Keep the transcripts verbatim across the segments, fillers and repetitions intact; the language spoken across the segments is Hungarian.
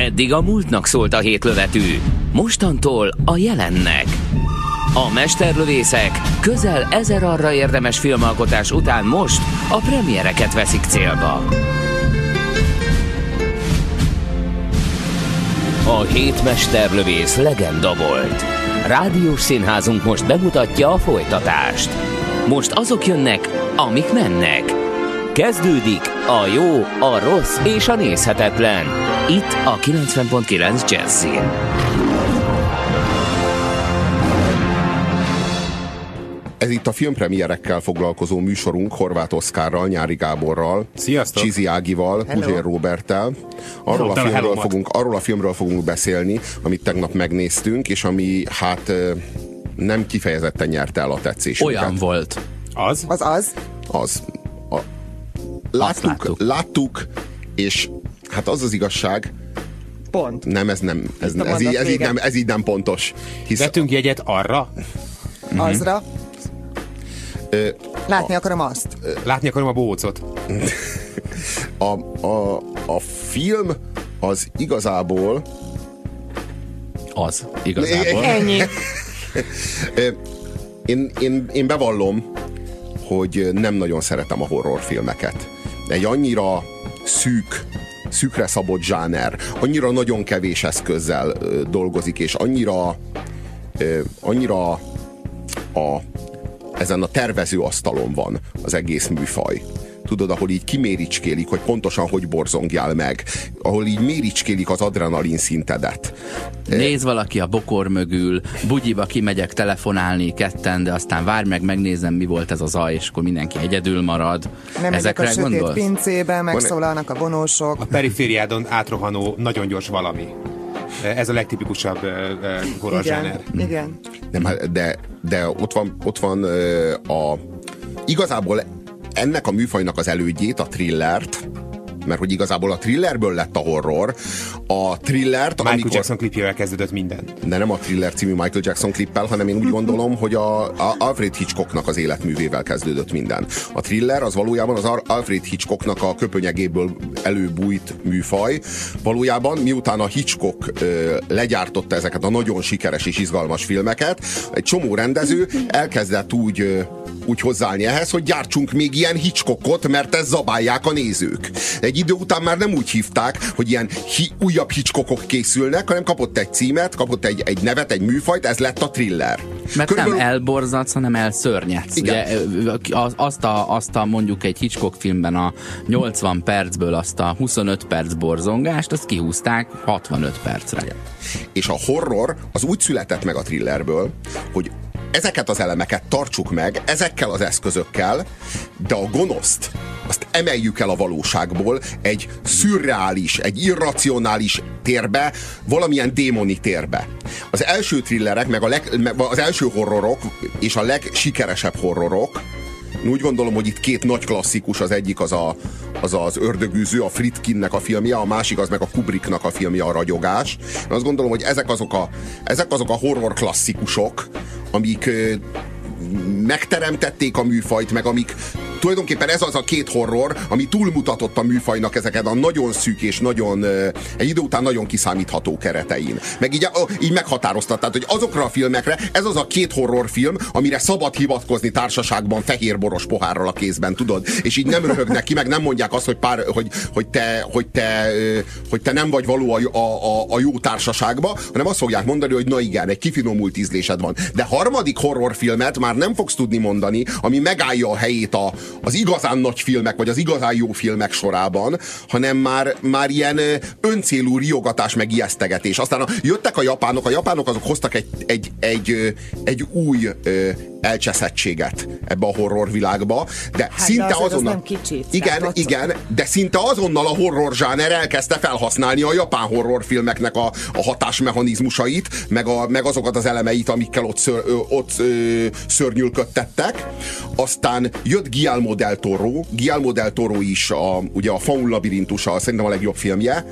Eddig a múltnak szólt a hétlövetű, mostantól a jelennek. A mesterlövészek közel ezer arra érdemes filmalkotás után most a premiereket veszik célba. A hét mesterlövész legenda volt. Rádiós színházunk most bemutatja a folytatást. Most azok jönnek, amik mennek. Kezdődik a jó, a rossz és a nézhetetlen. Itt a kilencven pont kilenc Jazzin. Ez itt a filmpremierekkel foglalkozó műsorunk Horváth Oszkárral, Nyári Gáborral, sziasztok! Csizi Ágival, Puzsér Róberttel. Arról a, filmről fogunk, arról a filmről fogunk beszélni, amit tegnap megnéztünk, és ami hát nem kifejezetten nyerte el a tetszésünket. Olyan volt. Az? Az az. Az. A, láttuk, láttuk. láttuk, és hát az az igazság, Pont. nem, ez nem, ez, ez, ez, így, ez, így nem, ez így nem pontos. Hisz Vettünk jegyet arra? Azra. Ö, Látni akarom azt. Látni akarom a bócot. a, a, a film az igazából Az, igazából. Ennyi. én, én, én bevallom, hogy nem nagyon szeretem a horrorfilmeket. Egy annyira szűk, szűkre szabott zsáner, annyira nagyon kevés eszközzel ö, dolgozik, és annyira ö, annyira a, ezen a tervezőasztalon van az egész műfaj. Tudod, ahol így kiméricskélik, hogy pontosan hogy borzongjál meg. Ahol így méricskélik az adrenalin szintedet. Néz valaki a bokor mögül, bugyiba kimegyek telefonálni ketten, de aztán várj meg, megnézem, mi volt ez a zaj, és akkor mindenki egyedül marad. Nem megyek a sötét gondolsz? pincébe, megszólalnak a vonósok. A perifériádon átrohanó, nagyon gyors valami. Ez a legtipikusabb uh, horror zsáner. Igen, igen. Nem, de, de ott van, ott van ö, a igazából ennek a műfajnak az elődjét, a thrillert, mert hogy igazából a thrillerből lett a horror. A thrillert, Michael amikor... Jackson klipjével kezdődött minden. De nem a Thriller című Michael Jackson klippel, hanem én úgy gondolom, hogy a, a Alfred Hitchcocknak az életművével kezdődött minden. A thriller az valójában az Alfred Hitchcocknak a köpönyegéből előbújt műfaj. Valójában miután a Hitchcock ö, legyártotta ezeket a nagyon sikeres és izgalmas filmeket, egy csomó rendező elkezdett úgy, ö, úgy hozzáállni ehhez, hogy gyártsunk még ilyen Hitchcockot, mert ezt zabálják a nézők. Egy idő után már nem úgy hívták, hogy ilyen hi- újabb Hitchcockok készülnek, hanem kapott egy címet, kapott egy, egy nevet, egy műfajt, ez lett a thriller. Mert Körülbelül... nem elborzadsz, hanem elszörnyedsz. Ugye, azt, a, azt a mondjuk egy Hitchcock filmben a nyolcvan percből azt a huszonöt perc borzongást, azt kihúzták hatvanöt percre. És a horror az úgy született meg a thrillerből, hogy ezeket az elemeket tartsuk meg, ezekkel az eszközökkel, de a gonoszt azt emeljük el a valóságból egy szürreális, egy irracionális térbe, valamilyen démoni térbe. Az első thrillerek, meg, a leg, meg az első horrorok, és a legsikeresebb horrorok, úgy gondolom, hogy itt két nagy klasszikus, az egyik az a, az, az Ördögűző, a Friedkinnek a filmje, a másik az meg a Kubricknak a filmje, a Ragyogás. Én azt gondolom, hogy ezek azok a, ezek azok a horror klasszikusok, amik ö, megteremtették a műfajt, meg amik tulajdonképpen ez az a két horror, ami túlmutatott a műfajnak ezeket a nagyon szűk és nagyon, egy idő után nagyon kiszámítható keretein. Meg így, így meghatározta, tehát, hogy azokra a filmekre ez az a két horrorfilm, amire szabad hivatkozni társaságban fehérboros pohárral a kézben, tudod? És így nem röhögnek ki, meg nem mondják azt, hogy, pár, hogy, hogy, te, hogy, te, hogy te nem vagy való a, a, a jó társaságba, hanem azt fogják mondani, hogy na igen, egy kifinomult ízlésed van. De harmadik horrorfilmet már nem fogsz tudni mondani, ami megállja a helyét a az igazán nagy filmek, vagy az igazán jó filmek sorában, hanem már, már ilyen öncélú riogatás meg ijesztegetés. Aztán a, jöttek a japánok, a japánok azok hoztak egy, egy, egy, egy új ö, elcseszettséget ebbe a horror világba, de hát szinte de azonnal... nem kicsit, igen, tehát igen, de szinte azonnal a horror zsáner elkezdte felhasználni a japán horrorfilmeknek a, a hatásmechanizmusait, meg, a, meg azokat az elemeit, amikkel ott, ször, ö, ott ö, szörnyülködtettek. Aztán jött Guillermo del Toro, Guillermo del Toro is, a, ugye a Faun labirintusa, szerintem a legjobb filmje.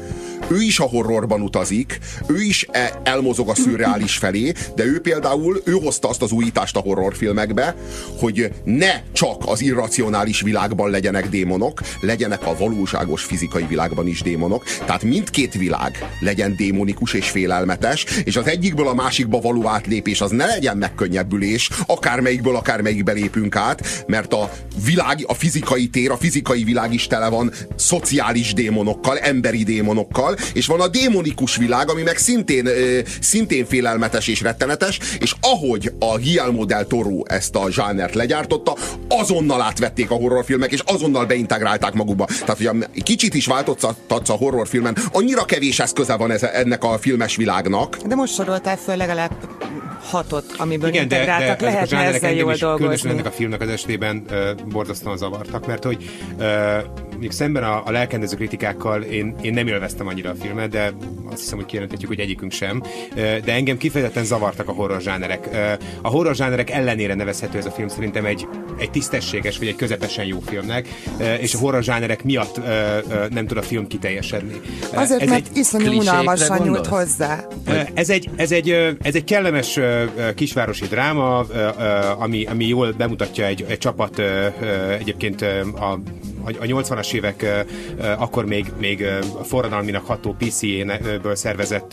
ő is a horrorban utazik, ő is elmozog a szürreális felé, de ő például, ő hozta azt az újítást a horrorfilmekbe, hogy ne csak az irracionális világban legyenek démonok, legyenek a valóságos fizikai világban is démonok, tehát mindkét világ legyen démonikus és félelmetes, és az egyikből a másikba való átlépés az ne legyen megkönnyebbülés, akármelyikből akármelyikbe lépünk át, mert a világ, a fizikai tér, a fizikai világ is tele van szociális démonokkal, emberi démonokkal, és van a démonikus világ, ami meg szintén, ö, szintén félelmetes és rettenetes, és ahogy a Guillermo del Toro ezt a zsánert legyártotta, azonnal átvették a horrorfilmek, és azonnal beintegrálták magukba. Tehát, hogy kicsit is változtatsz a horrorfilmen, annyira kevés eszköze van ez, ennek a filmes világnak. De most soroltál föl legalább hatot, amiből igen, integráltak, de, de lehetne ezzel jól is, dolgozni. Különösen ennek a filmnek az esetében uh, borzasztóan zavartak, mert hogy uh, még szemben a, a lelkendező kritikákkal én, én nem élveztem annyira a filmet, de azt hiszem, hogy kijelentetjük, hogy egyikünk sem, uh, de engem kifejezetten zavartak a horror zsánerek. Uh, a horror zsánerek ellenére nevezhető ez a film szerintem egy, egy tisztességes, vagy egy közepesen jó filmnek, uh, és a horror zsánerek miatt uh, uh, nem tud a film kiteljesedni. Uh, Azért, ez mert iszonyú unalmasan nyújt hozzá. Uh, ez, egy, ez, egy, uh, ez egy kellemes kisvárosi dráma, ami, ami jól bemutatja egy, egy csapat egyébként a a nyolcvanas évek akkor még, még forradalminak ható pé cé é-ből szervezett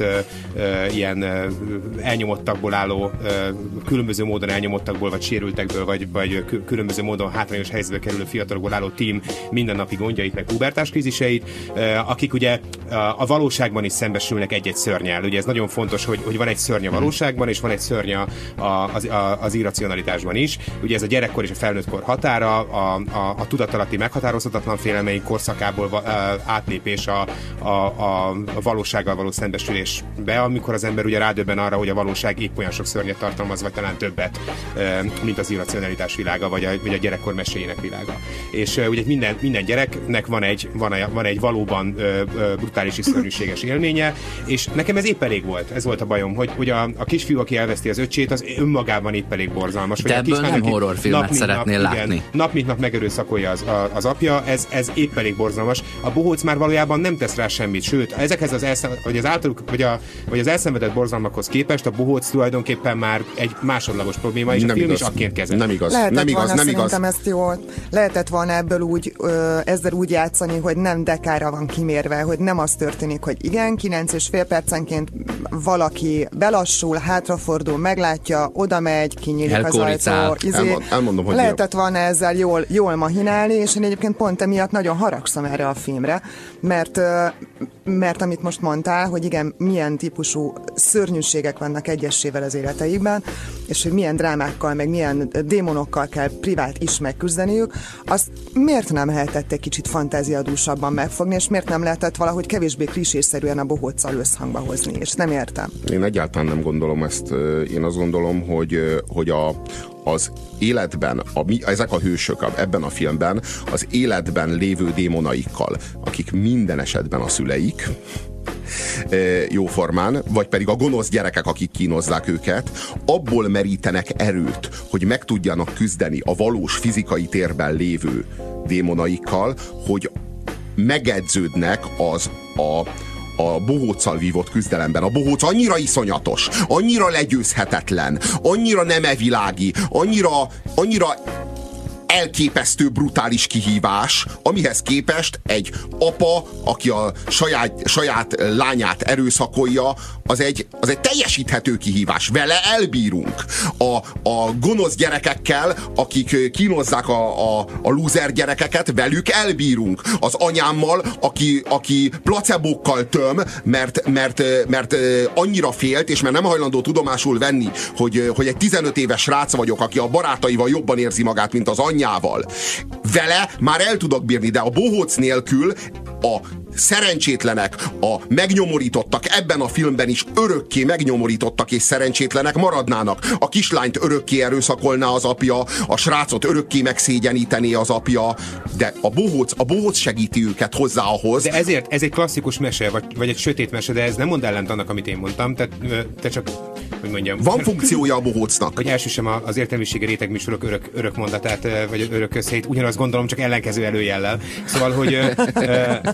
ilyen elnyomottakból álló, különböző módon elnyomottakból, vagy sérültekből, vagy, vagy különböző módon hátrányos helyzetbe kerülő fiatalokból álló tím mindennapi gondjait, meg pubertás kríziseit, akik ugye a valóságban is szembesülnek egy-egy szörnyel. Ugye ez nagyon fontos, hogy, hogy van egy szörny a valóságban, és van egy szörny a, az, az irracionalitásban is. Ugye ez a gyerekkor és a felnőttkor határa, a, a, a tudatalatti meghatározhatatlan félelmei korszakából uh, átlépés a, a, a, a valósággal való szembesülésbe, amikor az ember ugye rádöbben arra, hogy a valóság épp olyan sok szörnyet tartalmaz, vagy talán többet, uh, mint az irracionalitás világa, vagy a, vagy a gyerekkor meséjének világa. És uh, ugye minden, minden gyereknek van egy, van, a, van egy valóban uh, uh, brutális és szörnyűséges élménye, és nekem ez épp elég volt. Ez volt a bajom, hogy, hogy a, a kisfiú, aki elveszti az öccsét, az önmagában épp elég borzalmas. De ebből nem horrorfilmet szeretnél nap, látni. Igen, nap mint nap megerőszakolja az, a, az apja, ez, ez épp elég borzalmas. A bohóc már valójában nem tesz rá semmit, sőt, ezekhez az, elszem, vagy az, általuk, vagy a, vagy az elszenvedett borzalmakhoz képest a bohóc tulajdonképpen már egy másodlagos probléma, és nem a film igaz. Is akként kezeli. Nem igaz. Lehetett nem igaz, volna, nem szerintem igaz. ezt jól, lehetett volna ebből úgy, ö, ezzel úgy játszani, hogy nem dekára van kimérve, hogy nem az történik, hogy igen, kilenc és fél percenként valaki belassul, hátrafordul, meglátja, oda megy, kinyílik az ajtó. Izé, Elmond, elmondom, hogy lehetett volna ezzel jól, jól mahinálni, és én egyébként pont emiatt nagyon haragszom erre a filmre, mert, mert amit most mondtál, hogy igen, milyen típusú szörnyűségek vannak egyesével az életeikben, és hogy milyen drámákkal, meg milyen démonokkal kell privát is megküzdeniük, azt miért nem lehetett egy kicsit fantáziadúsabban megfogni, és miért nem lehetett valahogy kevésbé klisésszerűen a bohóccal összhangba hozni, és nem értem. Én egyáltalán nem gondolom ezt. Én azt gondolom, hogy, hogy a, az életben, a, ezek a hősök ebben a filmben az életben lévő démonaikkal, akik minden esetben a szüleik, jóformán, vagy pedig a gonosz gyerekek, akik kínozzák őket, abból merítenek erőt, hogy meg tudjanak küzdeni a valós fizikai térben lévő démonaikkal, hogy megedződnek az a a bohóccal vívott küzdelemben. A bohóc annyira iszonyatos, annyira legyőzhetetlen, annyira nem evilági, annyira, annyira elképesztő, brutális kihívás, amihez képest egy apa, aki a saját, saját lányát erőszakolja, az egy, az egy teljesíthető kihívás. Vele elbírunk. A, a gonosz gyerekekkel, akik kínozzák a, a, a lúzer gyerekeket, velük elbírunk. Az anyámmal, aki, aki placebókkal töm, mert, mert, mert annyira félt, és mert nem hajlandó tudomásul venni, hogy, hogy egy tizenöt éves srác vagyok, aki a barátaival jobban érzi magát, mint az anyjával. Vele már el tudok bírni, de a bohóc nélkül a szerencsétlenek, a megnyomorítottak ebben a filmben is örökké megnyomorítottak és szerencsétlenek maradnának. A kislányt örökké erőszakolná az apja, a srácot örökké megszégyenítené az apja, de a bohóc, a bohóc segíti őket hozzá ahhoz. De ezért ez egy klasszikus mese, vagy, vagy egy sötét mese, de ez nem mond ellent annak, amit én mondtam, tehát te csak, hogy mondjam. Van funkciója a bohócnak. Hogy elsősem az értelmiségi rétegműsorok örök, örök mondatát, vagy örök összeit, ugyanazt gondolom, csak ellenkező előjellel. Szóval, hogy a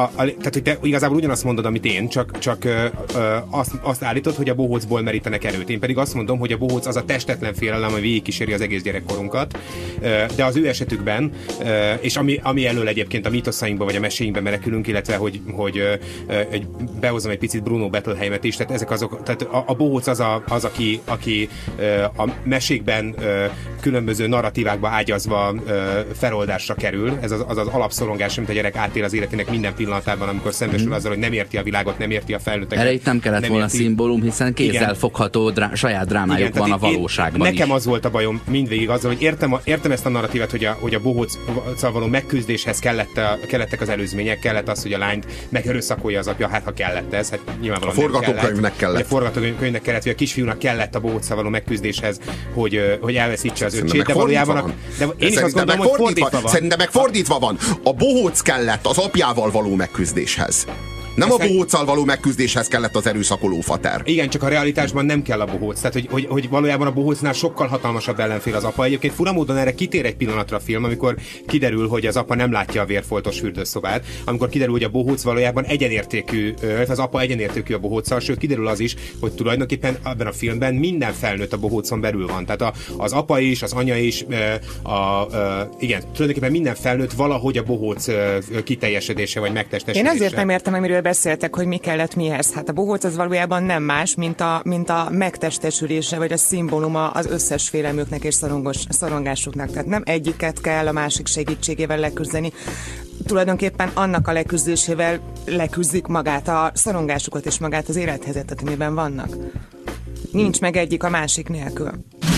a, tehát, hogy te igazából ugyanazt mondod, amit én, csak, csak ö, ö, azt, azt állítod, hogy a bohócból merítenek erőt. Én pedig azt mondom, hogy a bohóc az a testetlen félelem, ami végigkíséri az egész gyerekkorunkat, ö, de az ő esetükben, ö, és ami, ami elől egyébként a mítoszainkba vagy a meséinkbe menekülünk, illetve hogy, hogy ö, ö, egy, behozom egy picit Bruno Bettelheimet is, tehát ezek azok, tehát a, a bohóc az, a, az aki, aki ö, a mesékben ö, különböző narratívákba ágyazva ö, feloldásra kerül. Ez az az, az alapszorongás, amit a gyerek átél az életének minden pillanatában, amikor szembesül azzal, hogy nem érti a világot, nem érti a felnőtteket. Erre itt nem kellett nem volna érti. Szimbólum, hiszen kézzel fogható drá- saját drámájuk igen, van a valóságban én, Nekem is. az volt a bajom mindvégig azzal, hogy értem, a, értem ezt a narratívát, hogy a, hogy a bohóccal való megküzdéshez kellett a, kellettek az előzmények, kellett az, hogy a lányt megerőszakolja az apja, hát ha kellett ez, hát nyilvánvalóan a forgatókönyvnek kellett. kellett. A forgatókönyvnek kellett, hogy a kisfiúnak kellett a bohóccal való megküzdéshez, hogy, hogy elveszítse az öccsét, de valójában a, de én is azt gondolom, hogy fordítva van. Szerintem meg fordítva van. A bohóc kellett az apjával való megküzdéshez. Nem Ezt a bohóccal való megküzdéshez kellett az erőszakoló fater. Igen, csak a realitásban nem kell a bohóc. Tehát, hogy, hogy, hogy valójában a bohócnál sokkal hatalmasabb ellenfél az apa. Egyébként fura módon erre kitér egy pillanatra a film, amikor kiderül, hogy az apa nem látja a vérfoltos fürdőszobát, amikor kiderül, hogy a bohóc valójában egyenértékű, az apa egyenértékű a bohóccal, sőt kiderül az is, hogy tulajdonképpen ebben a filmben minden felnőtt a bohócon belül van. Tehát a, az apa is, az anya is, a, a, igen, tulajdonképpen minden felnőtt valahogy a bohóc kiteljesedése vagy megtestesülése. Én azért nem értem, amiről beszéltek, hogy mi kellett mihez. Hát a bohóc az valójában nem más, mint a, mint a megtestesülése, vagy a szimbóluma az összes félelmüknek és szorongos, szorongásuknak. Tehát nem egyiket kell a másik segítségével leküzdeni. Tulajdonképpen annak a leküzdésével leküzdik magát a szorongásukat és magát az élethelyzetet, amiben vannak. Nincs meg egyik a másik nélkül.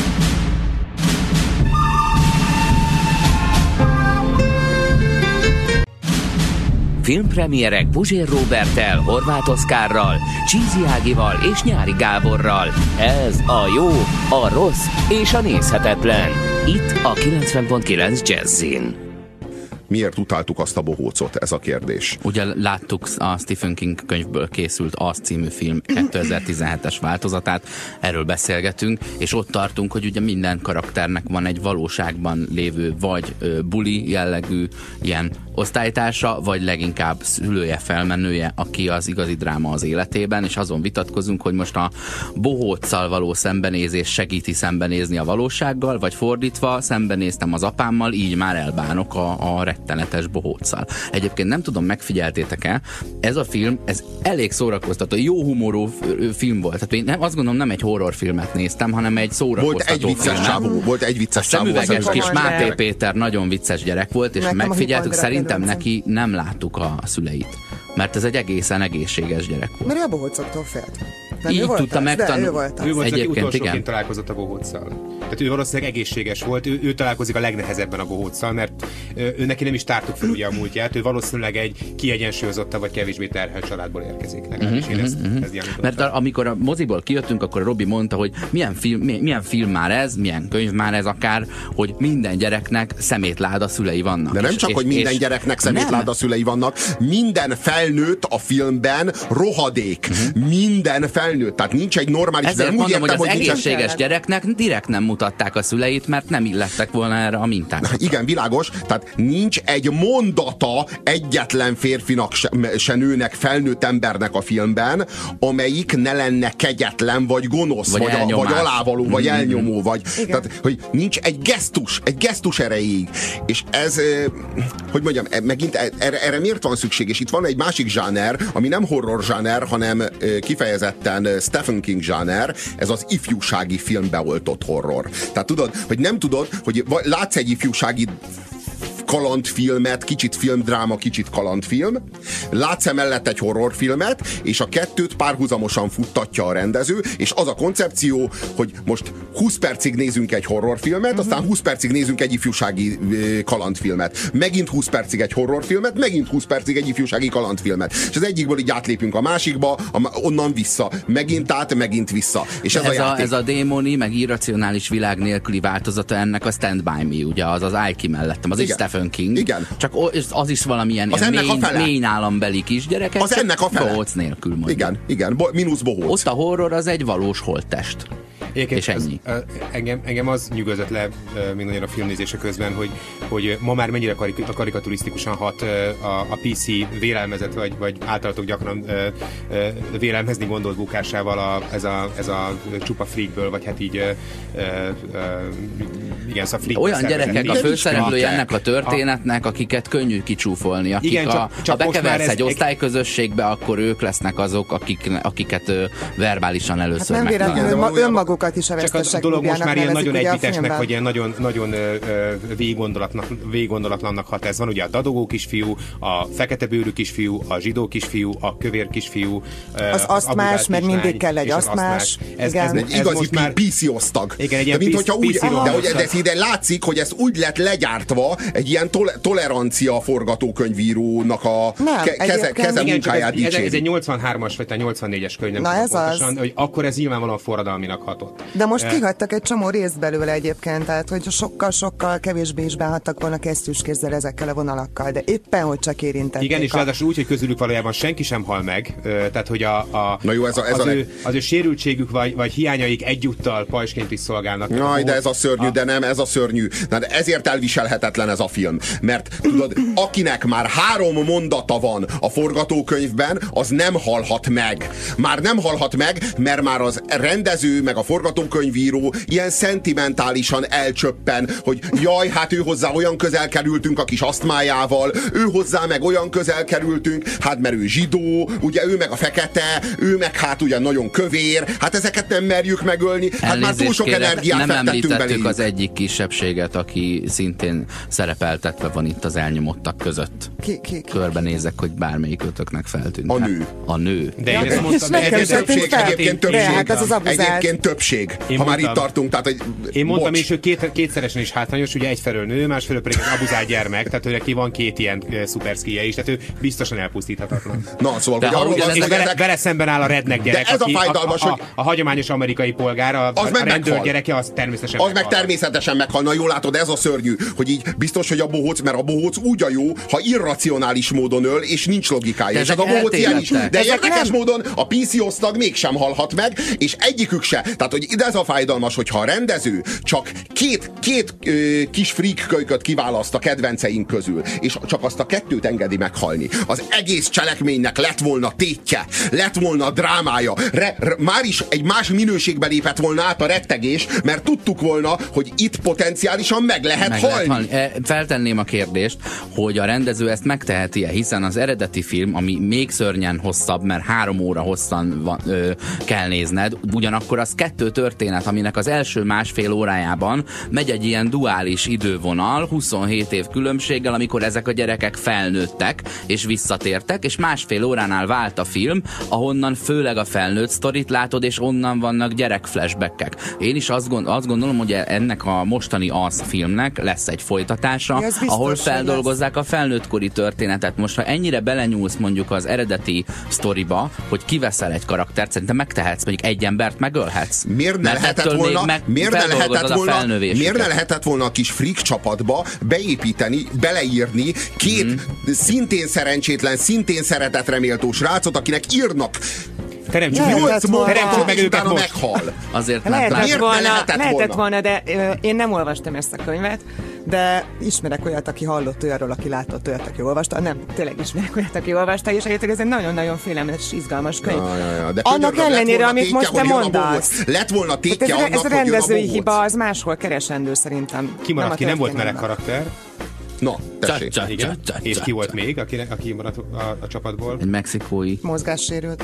Filmpremierek Puzsér Róberttel, Horváth Oszkárral, Csízi Ágival és Nyári Gáborral. Ez a jó, a rossz és a nézhetetlen. Itt a kilencven pont kilenc Jazzin. Miért utáltuk azt a bohócot? Ez a kérdés. Ugye láttuk a Stephen King könyvből készült Az című film kétezer-tizenhetes változatát, erről beszélgetünk, és ott tartunk, hogy ugye minden karakternek van egy valóságban lévő vagy ö, buli jellegű ilyen osztálytársa, vagy leginkább szülője, felmenője, aki az igazi dráma az életében, és azon vitatkozunk, hogy most a bohóccal való szembenézés segíti szembenézni a valósággal, vagy fordítva, szembenéztem az apámmal, így már elbánok a, a rettenetes bohóccal. Egyébként nem tudom, megfigyeltétek-e, ez a film, ez elég szórakoztató, jó humorú film volt. Tehát én nem, azt gondolom, nem egy horrorfilmet néztem, hanem egy szórakoztató volt egy vicces csávó, volt egy vicces csávó. Szemüveges kis Máté Péter nagyon vicces gyerek volt, és nekem megfigyeltük, szerintem neki nem láttuk a szüleit. Mert ez egy egészen egészséges gyerek volt. Mert a bohócoktól félt. Nem, így tudta megtanulni. Ő volt, ő volt, aki utolsóként találkozott a bohóccal. Tehát ő valószínűleg egészséges volt, ő, ő találkozik a legnehezebben a bohóccal, mert ő, ő neki nem is tártuk fel ugye a múltját, ő valószínűleg egy kiegyensúlyozottabb vagy kevésbé terhelt családból érkezik. Legalábbis én ezt, uh-huh. ezt mert a, amikor a moziból kijöttünk, akkor Robi mondta, hogy milyen film, milyen, milyen film már ez, milyen könyv már ez akár, hogy minden gyereknek szemétláda szülei vannak. De nem és, csak, és, hogy minden és gyereknek szemétláda szülei vannak, minden felnőtt a filmben rohadék. Uh-huh. Minden felnőtt, tehát nincs egy normális... Ezért nem mondom, úgy értem, hogy az hogy egészséges nincsen... gyereknek direkt nem mutatták a szüleit, mert nem illettek volna erre a mintára. Igen, világos, tehát nincs egy mondata egyetlen férfinak se, se nőnek, felnőtt embernek a filmben, amelyik ne lenne kegyetlen, vagy gonosz, vagy, vagy, a, vagy alávaló, vagy mm-hmm. elnyomó, vagy... Tehát, hogy nincs egy gesztus, egy gesztus erejéig. És ez, hogy mondjam, megint erre, erre miért van szükség? És itt van egy másik zsáner, ami nem horror zsáner, hanem kifejezetten Stephen King zsáner, ez az ifjúsági filmbeoltott horror. Tehát tudod, hogy nem tudod, hogy látsz egy ifjúsági kalandfilmet, kicsit filmdráma, kicsit kalandfilm, látsz emellett egy horrorfilmet, és a kettőt párhuzamosan futtatja a rendező, és az a koncepció, hogy most húsz percig nézünk egy horrorfilmet, uh-huh. aztán húsz percig nézünk egy ifjúsági kalandfilmet. Megint húsz percig egy horrorfilmet, megint húsz percig egy ifjúsági kalandfilmet. És az egyikből így átlépünk a másikba, onnan vissza. Megint át, megint vissza. És ez, ez, a, a, ez a démoni, meg irracionális világ nélküli változata ennek a Stand By Me, ugye, az az állj ki mellettem, az is Stephen King. Igen. Csak az is valamilyen az ilyen mély, mély állambeli kisgyerekek. Az ennek a fele. Bohóc nélkül mondjuk. Igen, igen, Bo- mínusz bohóc. Ott a horror az egy valós holttest. és ennyi. Az, engem, engem az nyugodott le még nagyon a filmnézése közben, hogy, hogy ma már mennyire karik- karikaturisztikusan hat a, a pé cé vélelmezett, vagy, vagy általatok gyakran vélelmezni gondolt bukásával a, ez, a, ez a csupa freakből, vagy hát így igen, szóval freak. Olyan gyerekek a főszereplői ennek a történetnek, akiket könnyű kicsúfolni. Akik igen, a, csak, csak ha bekeversz egy osztályközösségbe, akkor ők lesznek azok, akik, akiket ö, verbálisan először hát nem véletlenül önmagukat is a vesztesek. Csak a dolog most már ilyen nagyon együttesnek, vagy ilyen nagyon, nagyon végiggondolatlannak hat ez. Van ugye a dadogó kisfiú, a feketebőrű kisfiú, a zsidó kisfiú, a kövér kisfiú. Az asztmás, mert mindig kell egy asztmás. Ez, ez, egy igazi pé cé osztag. Igen, egy ilyen pé cé de ide látszik, hogy ez úgy lett legyártva egy ilyen tol- tolerancia forgatókönyvírónak a nem, ke- keze, keze igen, munkáját ez, ez egy nyolcvanhármas vagy nyolcvannégyes könyv, nem Na ez pontosan, az. hogy akkor ez nyilvánvalóan forradalminak hatott. De most e... kihagytak egy csomó részt belőle egyébként, tehát hogy sokkal-sokkal kevésbé is behattak volna kesztyűskézzel ezekkel a vonalakkal, de éppen, hogy csak érintették. Igen, és ráadásul úgy, hogy közülük valójában senki sem hal meg, tehát hogy a, a, Na jó, ez a, ez az, a ő, leg... az ő sérültségük vagy, vagy hiányaik egyúttal pajsként is szolgálnak. Jaj, de ez a szörnyű, a... de nem, ez a szörnyű. Na, de ezért elviselhetetlen ez a film. Mert tudod, akinek már három mondata van a forgatókönyvben, az nem halhat meg. Már nem halhat meg, mert már az rendező, meg a forgatókönyvíró ilyen szentimentálisan elcsöppen, hogy jaj, hát ő hozzá olyan közel kerültünk a kis asztmájával, ő hozzá meg olyan közel kerültünk, hát mert ő zsidó, ugye ő meg a fekete, ő meg hát ugye nagyon kövér, hát ezeket nem merjük megölni, hát Elnézést már túl sok kérek, energiát nem fektettünk beléjük. az egyik kisebbséget, aki szintén szerepeltetve van itt az elnyomottak között. Ki, ki, ki. Körbenézek, hogy bármelyik ötöknek feltűnt. A nő. A nő. De én ezt mondtam, de egyébként többség, egyébként többség, hát ez az egyébként többség, ha mondtam, már itt tartunk, tehát egy, én mondtam is, hogy két, kétszeresen is hátrányos, ugye egyfelől nő, másfelől pedig az abuzált gyermek, tehát hogy neki van két ilyen szuperszkije is, tehát ő biztosan elpusztíthatatlan. Na, szóval, de hogy arról van, és vele, ezek... vele szemben áll a redneck gyerek, de ez aki, a fájdalmas, a, a, hogy... a, a hagyományos amerikai polgár, a, az a rendőr gyereke, az természetesen Az meghal. meg természetesen meghal. Na jól látod, ez a szörnyű, hogy így biztos, hogy a bohóc, mert a bohóc úgy a jó, ha irracionális módon öl, és nincs logikája. És ez a bohóc ilyen is. De érdekes módon a pé cé osztag mégsem halhat meg, és egyikük se. Tehát, hogy ide ez a fájdalmas, hogyha a rendező csak két, két ö, kis freak kölyköt kiválaszt a kedvenceink közül, és csak azt a kettőt engedi meghalni. Az egész cselekménynek lett volna tétje, lett volna drámája. Re, re, már is egy más minőségbe lépett volna át a rettegés, mert tudtuk volna, hogy itt potenciálisan meg lehet meg halni. Lehet halni. Feltenném a kérdést, hogy a rendező ezt megteheti-e, hiszen az eredeti film, ami még szörnyen hosszabb, mert három óra hosszan van, ö, kell nézned, ugyanakkor az kettő történet, aminek az első másfél órájában megy egy ilyen duális idővonal, huszonhét év különbséggel, amikor ezek a gyerekek felnőttek, és visszatértek, és másfél óránál vált a film, ahonnan főleg a felnőtt sztorit látod, és onnan vannak gyerek flashbackek. Én is azt, gond, azt gondolom, hogy ennek a mostani az filmnek lesz egy folytatása, ja, ahol feldolgozzák lesz a felnőttkori történetet. Most, ha ennyire belenyúlsz mondjuk az eredeti sztoriba, hogy kiveszel egy karaktert, szerintem megtehetsz, mondjuk egy embert megölhetsz. Miért ne lehetett volna, meg miért ne lehetett volna, miért ne lehetett volna a kis freak csapatba beépíteni, beleírni két mm. szintén szerencsétlen, szintén szeretetreméltó srácot, akinek írnak Teremtsük meg őket most. Meghal. Azért lehetett Miért volna, ne lehetett, lehetett volna? volna, de ö, én nem olvastam ezt a könyvet, de ismerek olyat, aki hallott olyanról, aki látott olyat, aki olvasta. Nem, tényleg ismerek olyat, aki olvasta, és egyébként ez egy nagyon-nagyon félelmetes és izgalmas könyv. Ja, ja, ja. De annak ellenére, amit tétje, most te mondasz. Lett volna tétje ez, annak, ez a rendezői hogy hiba, az máshol keresendő szerintem. Kimaradt ki, nem volt meleg karakter. Na, tessék. Csa, csa, csa, és ki volt még, aki, aki maradt a, a csapatból? Egy mexikói. Mozgássérült.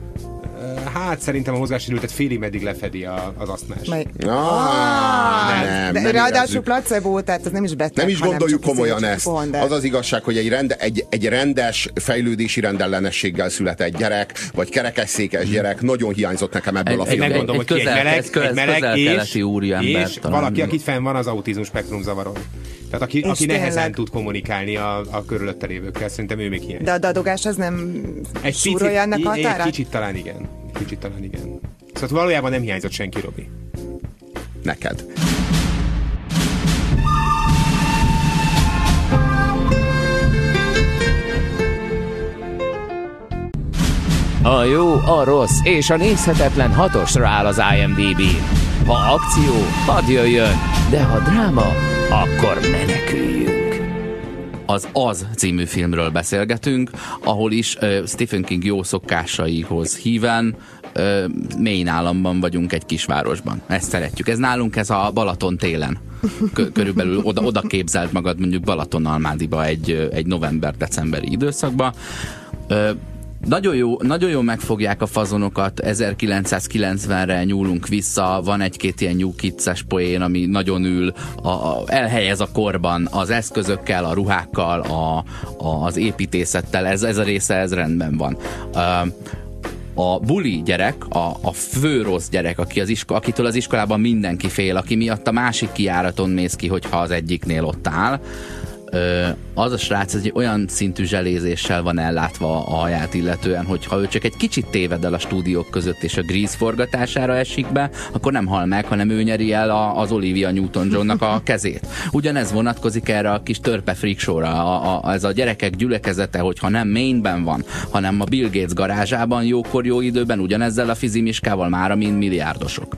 Hát szerintem a mozgássérültet félig meddig lefedi a, az asztmás. Mely... Ah, nem, de nem ráadásul placebo, tehát ez nem is beteg. Nem is gondoljuk komolyan ezt. Pohon, az az igazság, hogy egy, rende, egy, egy rendes fejlődési rendellenességgel született gyerek, vagy kerekesszékes gyerek nagyon hiányzott nekem ebből egy, a filmből. Meg gondolom, hogy ki egy meleg, egy meleg és, és valaki, akit fenn van az autizmus spektrum zavaron. Tehát aki, aki nehezen tud kommunikálni a, a körülötte lévőkkel, szerintem ő még hiányzik. De a dadogás az nem egy súrolja ennek a határát? Egy kicsit talán igen. Kicsit talán igen. Szóval valójában nem hiányzott senki, Robi. Neked. A jó, a rossz és a nézhetetlen hatosra áll az I M D B-n. Ha akció, hadd jöjjön, de ha dráma, akkor meneküljünk. Az Az című filmről beszélgetünk, ahol is uh, Stephen King jó szokásaihoz híven uh, Maine államban vagyunk, egy kisvárosban. Ezt szeretjük. Ez nálunk ez a Balaton télen. K- körülbelül oda, oda képzelt magad mondjuk Balatonalmádiba egy, egy november-decemberi időszakba. Uh, Nagyon jó, nagyon jól megfogják a fazonokat, ezerkilencszázkilencvenre nyúlunk vissza, van egy-két ilyen New Kids-es poén, ami nagyon ül, a, a, elhelyez a korban, az eszközökkel, a ruhákkal, a, a, az építészettel, ez, ez a része, ez rendben van. Uh, A buli gyerek, a, a fő rossz gyerek, aki az isko, akitől az iskolában mindenki fél, aki miatt a másik kijáraton mész ki, hogyha az egyiknél ott áll, az a srác egy olyan szintű zselézéssel van ellátva a haját illetően, hogy ha ő csak egy kicsit téved el a stúdiók között és a Grease forgatására esik be, akkor nem hal meg, hanem ő nyeri el a, az Olivia Newton-Johnnak a kezét. Ugyanez vonatkozik erre a kis törpe freak show-ra. A, a, ez a gyerekek gyülekezete, hogyha nem Maine-ben van, hanem a Bill Gates garázsában jókor jó időben, ugyanezzel a fizimiskával mára mind milliárdosok.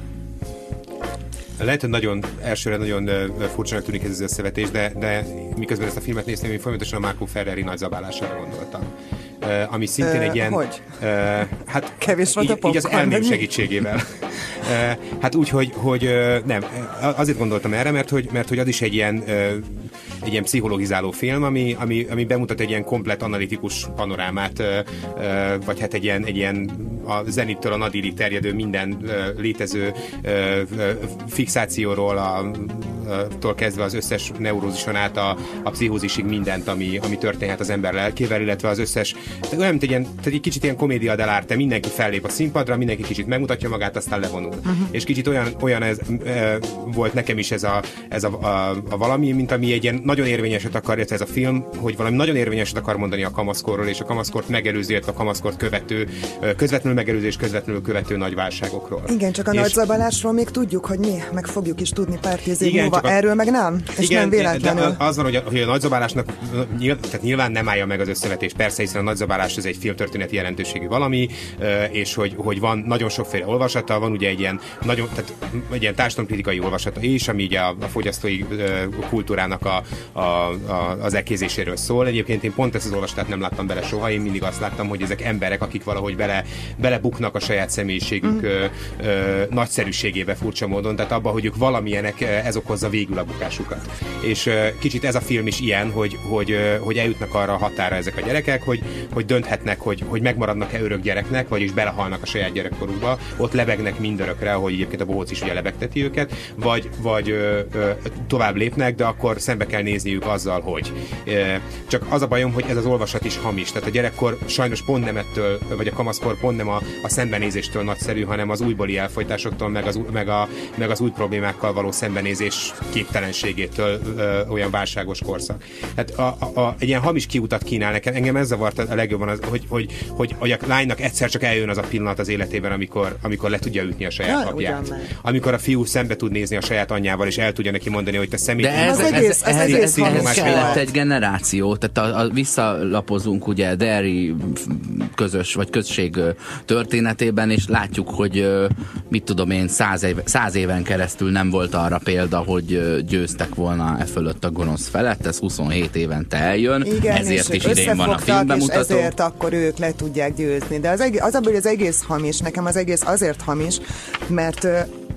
Lehet, hogy nagyon, elsőre nagyon uh, furcsának tűnik ez az összevetés, de, de miközben ezt a filmet néztem, én folyamatosan a Marco Ferreri nagy zabálására gondoltam. Uh, ami szintén uh, egy ilyen... Hogy? Uh, hát kevés volt a így, így az elmém segítségével. uh, hát úgy, hogy, hogy uh, nem, azért gondoltam erre, mert hogy, mert hogy az is egy ilyen, uh, egy ilyen pszichologizáló film, ami, ami, ami bemutat egy ilyen komplett analitikus panorámát, uh, uh, vagy hát egy ilyen, egy ilyen a zenittől a nadirig terjedő minden uh, létező uh, uh, fixációról, a, uh, tól kezdve az összes neurózison át a, a pszichózisig mindent, ami, ami történhet az ember lelkével, illetve az összes, olyan, mint egy, ilyen, tehát egy kicsit ilyen komédia dell'arte, mindenki fellép a színpadra, mindenki kicsit megmutatja magát, aztán levonul. Uh-huh. És kicsit olyan, olyan ez, e, volt nekem is ez, a, ez a, a, a valami, mint ami egy ilyen nagyon érvényeset akar, ez a film, hogy valami nagyon érvényeset akar mondani a kamaszkorról, és a kamaszkort megelőző, illetve a kamaszkort követő, közvetlenül megelőző és közvetlenül követő nagy válságokról. Igen, csak a és... nagyzabálásról még tudjuk, hogy mi, meg fogjuk is tudni pár tíz év múlva. A... Erről meg nem, és igen, nem véletlenül. De az van, hogy a, hogy a nagyzabálásnak nyilván, tehát nyilván nem állja meg az összevetés, persze, hiszen a nagyzabálás ez egy filmtörténeti jelentőségű valami, és hogy, hogy van nagyon sokféle olvasata, van ugye egy ilyen, nagyon, tehát egy ilyen társadalomkritikai olvasata is, ami ugye a, a fogyasztói kultúrának a, a, a, az ekézéséről szól. Egyébként én pont ezt az olvasatát nem láttam bele soha, én mindig azt láttam, hogy ezek emberek, akik valahogy bele, belebuknak a saját személyiségük mm. ö, ö, nagyszerűségébe furcsa módon, tehát abban, hogy ők valamilyenek, ez okozza végül a bukásukat. És ö, kicsit ez a film is ilyen, hogy, hogy, ö, hogy eljutnak arra a határa ezek a gyerekek, hogy, hogy dönthetnek, hogy, hogy megmaradnak-e örök gyereknek, vagyis belehalnak a saját gyerekkorukba, ott lebegnek mindörökre, ahogy egyébként a bohóc is ugye lebegteti őket, vagy, vagy ö, ö, tovább lépnek, de akkor szembe kell nézniük azzal, hogy ö, csak az a bajom, hogy ez az olvasat is hamis, tehát a gyerekkor sajnos pont nem ettől, vagy a kamaszkor pont nem a, a szembenézéstől nagyszerű, hanem az újbóli elfojtásoktól, meg az, meg, a, meg az új problémákkal való szembenézés képtelenségétől ö, olyan válságos korszak. Hát a, a, a, egy ilyen hamis kiutat kínál nekem, engem ez zavart a legjobban, az, hogy, hogy, hogy, hogy a lánynak egyszer csak eljön az a pillanat az életében, amikor, amikor le tudja ütni a saját ja, apját. Amikor a fiú szembe tud nézni a saját anyjával, és el tudja neki mondani, hogy te személy... De ez, ez, ez, ez, ez, ez, ez kellett egy generáció, tehát a, a, visszalapozunk ugye Derry közös, vagy község történetében, és látjuk, hogy mit tudom én, száz, éve, száz éven keresztül nem volt arra példa, hogy győztek volna e fölött a gonosz felett, ez huszonhét évente eljön, igen, ezért is idén van a filmbemutató. És ezért akkor ők le tudják győzni. De az, egész, az abban, hogy az egész hamis, nekem az egész azért hamis, mert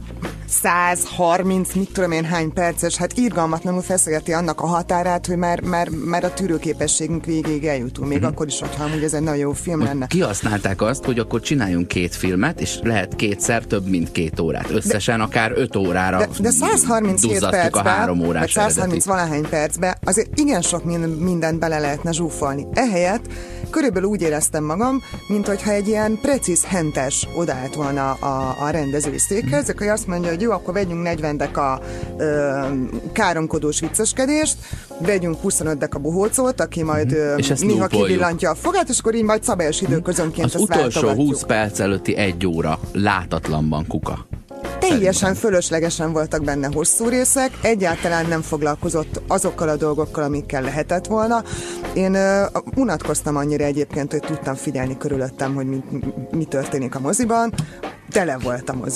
száz harminc, mit tudom én hány perces, hát irgalmatlanul feszegeti annak a határát, hogy már, már, már a tűrőképességünk végéig eljutunk, még mm-hmm. akkor is, hogyha amúgy ez egy nagyon jó film lenne. Kihasználták azt, hogy akkor csináljunk két filmet, és lehet kétszer több, mint két órát. Összesen de, akár öt órára de, de száz harminchét percben, a három órás vagy száz harminc valahány percben azért igen sok mindent bele lehetne zsúfolni. Ehelyett körülbelül úgy éreztem magam, mint hogyha egy ilyen precíz hentes odaállt volna a, a rendezői székhez, akkor azt mondja, hogy jó, akkor vegyünk negyven deka ö, káromkodós vicceskedést, vegyünk huszonöt deka bohócot, aki majd ö, néha kivillantja a fogát, és akkor így majd szabályos időközönként az ezt váltogatjuk. Az utolsó húsz perc előtti egy óra látatlanban kuka. Teljesen fölöslegesen voltak benne hosszú részek, egyáltalán nem foglalkozott azokkal a dolgokkal, amikkel lehetett volna. Én uh, unatkoztam annyira egyébként, hogy tudtam figyelni körülöttem, hogy mi, mi történik a moziban. Tele volt a mozi.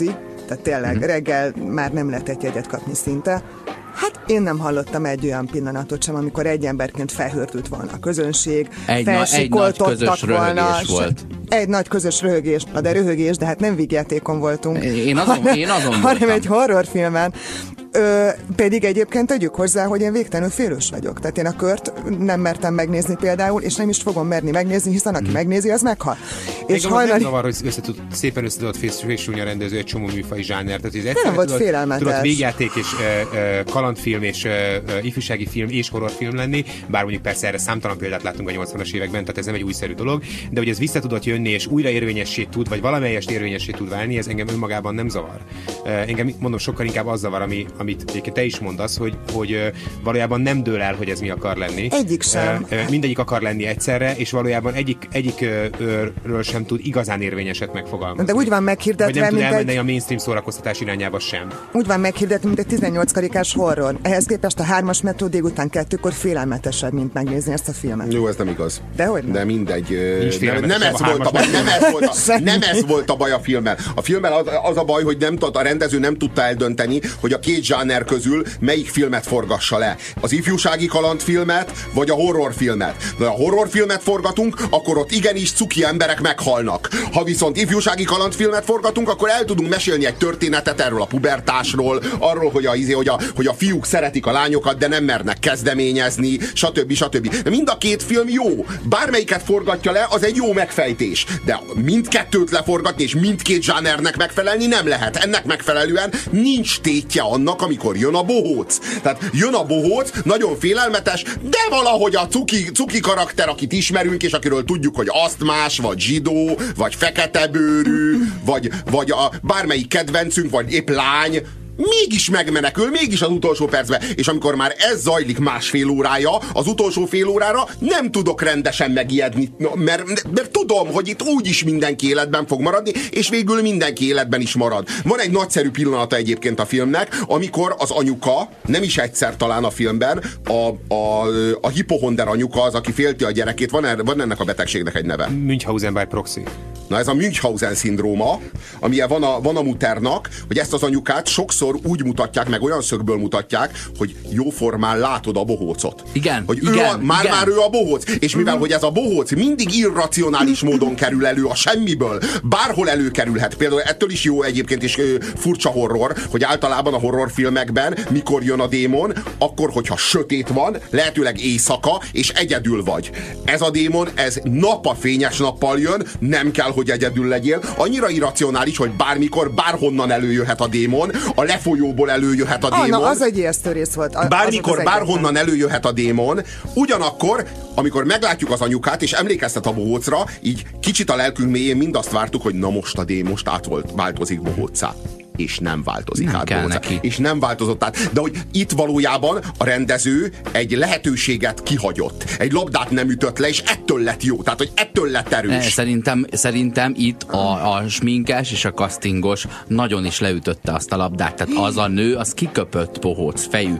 tehát tényleg uh-huh. reggel már nem lehetett jegyet kapni szinte. Hát én nem hallottam egy olyan pillanatot sem, amikor egy emberként felhördült volna a közönség, egy, na, egy nagy közös volna, röhögés volt. Egy nagy közös röhögés, na de röhögés, de hát nem vígjátékon voltunk. Én azon, hanem, én azon voltam. Hanem egy horrorfilmen. Ö, pedig egyébként tegyük hozzá, hogy én végtelenül félős vagyok. Tehát én a Kört nem mertem megnézni például, és nem is fogom merni megnézni, hiszen aki hmm. megnézi, az meghal. És hajnali... Nem zavar, hogy összetud, szépen össze tudott fésülni a rendező egy csomó műfai zsáner. Tehát nem volt félelmetes. Tudott végjáték és e, e, kalandfilm és e, ifjúsági film és horrorfilm lenni, bár mondjuk persze erre számtalan példát látunk a nyolcvanas években, tehát ez nem egy újszerű dolog, de hogy ez vissza tudott jönni és újra érvényessé tud, vagy valamelyest érvényessé tud válni, ez engem önmagában nem zavar. E, engem mondom sokkal inkább az zavar, ami, amit egyébként te is mondasz, hogy, hogy valójában nem dől el, hogy ez mi akar lenni. Egyik sem. Mindegyik akar lenni egyszerre, és valójában egyik, egyikről sem tud igazán érvényeset megfogalmazni. De úgy van meghirdetve, vagy nem tud elmenni egy... a mainstream szórakoztatás irányába sem. Úgy van meghirdetve, mint egy tizennyolc karikás horror. Ehhez képest a hármas metró délután kettőkor félelmetesebb, mint megnézni ezt a filmet. Jó, ez nem igaz. De hogy nem? De mindegy. Nem, nem, ez volt a baj, nem, ez volt a, nem ez volt a baj a filmmel. A filmmel az, az a baj, hogy nem tud, a rendező nem tudta eldönteni, hogy a két zsáner közül melyik filmet forgassa le. Az ifjúsági kalandfilmet, vagy a horrorfilmet. De ha horrorfilmet forgatunk, akkor ott igenis cuki emberek meghalnak. Ha viszont ifjúsági kalandfilmet forgatunk, akkor el tudunk mesélni egy történetet erről a pubertásról, arról, hogy a, hogy a, hogy a fiúk szeretik a lányokat, de nem mernek kezdeményezni, stb. stb. Mind a két film jó. Bármelyiket forgatja le, az egy jó megfejtés. De mindkettőt leforgatni, és mindkét zsánernek megfelelni nem lehet. Ennek megfelelően nincs tétje annak, amikor jön a bohóc. Tehát jön a bohóc, nagyon félelmetes, de valahogy a cuki, cuki karakter, akit ismerünk, és akiről tudjuk, hogy asztmás, vagy zsidó, vagy feketebőrű, vagy, vagy a bármelyik kedvencünk, vagy épp lány, mégis megmenekül, mégis az utolsó percben. És amikor már ez zajlik másfél órája, az utolsó fél órára nem tudok rendesen megijedni, mert, mert tudom, hogy itt úgyis mindenki életben fog maradni, és végül mindenki életben is marad. Van egy nagyszerű pillanata egyébként a filmnek, amikor az anyuka, nem is egyszer talán a filmben, a, a, a hipohonder anyuka az, aki félti a gyerekét, van, er, van ennek a betegségnek egy neve. Münchhausen by proxy. Na ez a Münchhausen szindróma, amilyen van a, van a muternak, hogy ezt az anyukát sokszor úgy mutatják, meg olyan szögből mutatják, hogy jóformán látod a bohócot. Igen, hogy igen, ő a, már, igen. már ő a bohóc. És mivel, hogy ez a bohóc mindig irracionális módon kerül elő a semmiből, bárhol előkerülhet. Például ettől is jó egyébként is ö, furcsa horror, hogy általában a horrorfilmekben, mikor jön a démon, akkor, hogyha sötét van, lehetőleg éjszaka, és egyedül vagy. Ez a démon, ez nap a fényes nappal jön, nem kell, hogy egyedül legyél. Annyira irracionális, hogy bármikor, bárhonnan előjöhet a démon, a lefolyóból előjöhet a ah, démon. Na, az egy ijesztő rész volt. A, bármikor, az bárhonnan előjöhet a démon. Ugyanakkor, amikor meglátjuk az anyukát, és emlékeztet a bohócra, így kicsit a lelkünk mélyén mindazt vártuk, hogy na most a démon most átváltozik bohóccá. És nem változik nem át kell bohóccá. neki. És nem változott át. De hogy itt valójában a rendező egy lehetőséget kihagyott. Egy labdát nem ütött le, és ettől lett jó. Tehát, hogy ettől lett erős. Ne, szerintem, szerintem itt a, a sminkes és a castingos nagyon is leütötte azt a labdát. Tehát az a nő, az kiköpött bohóc fejű.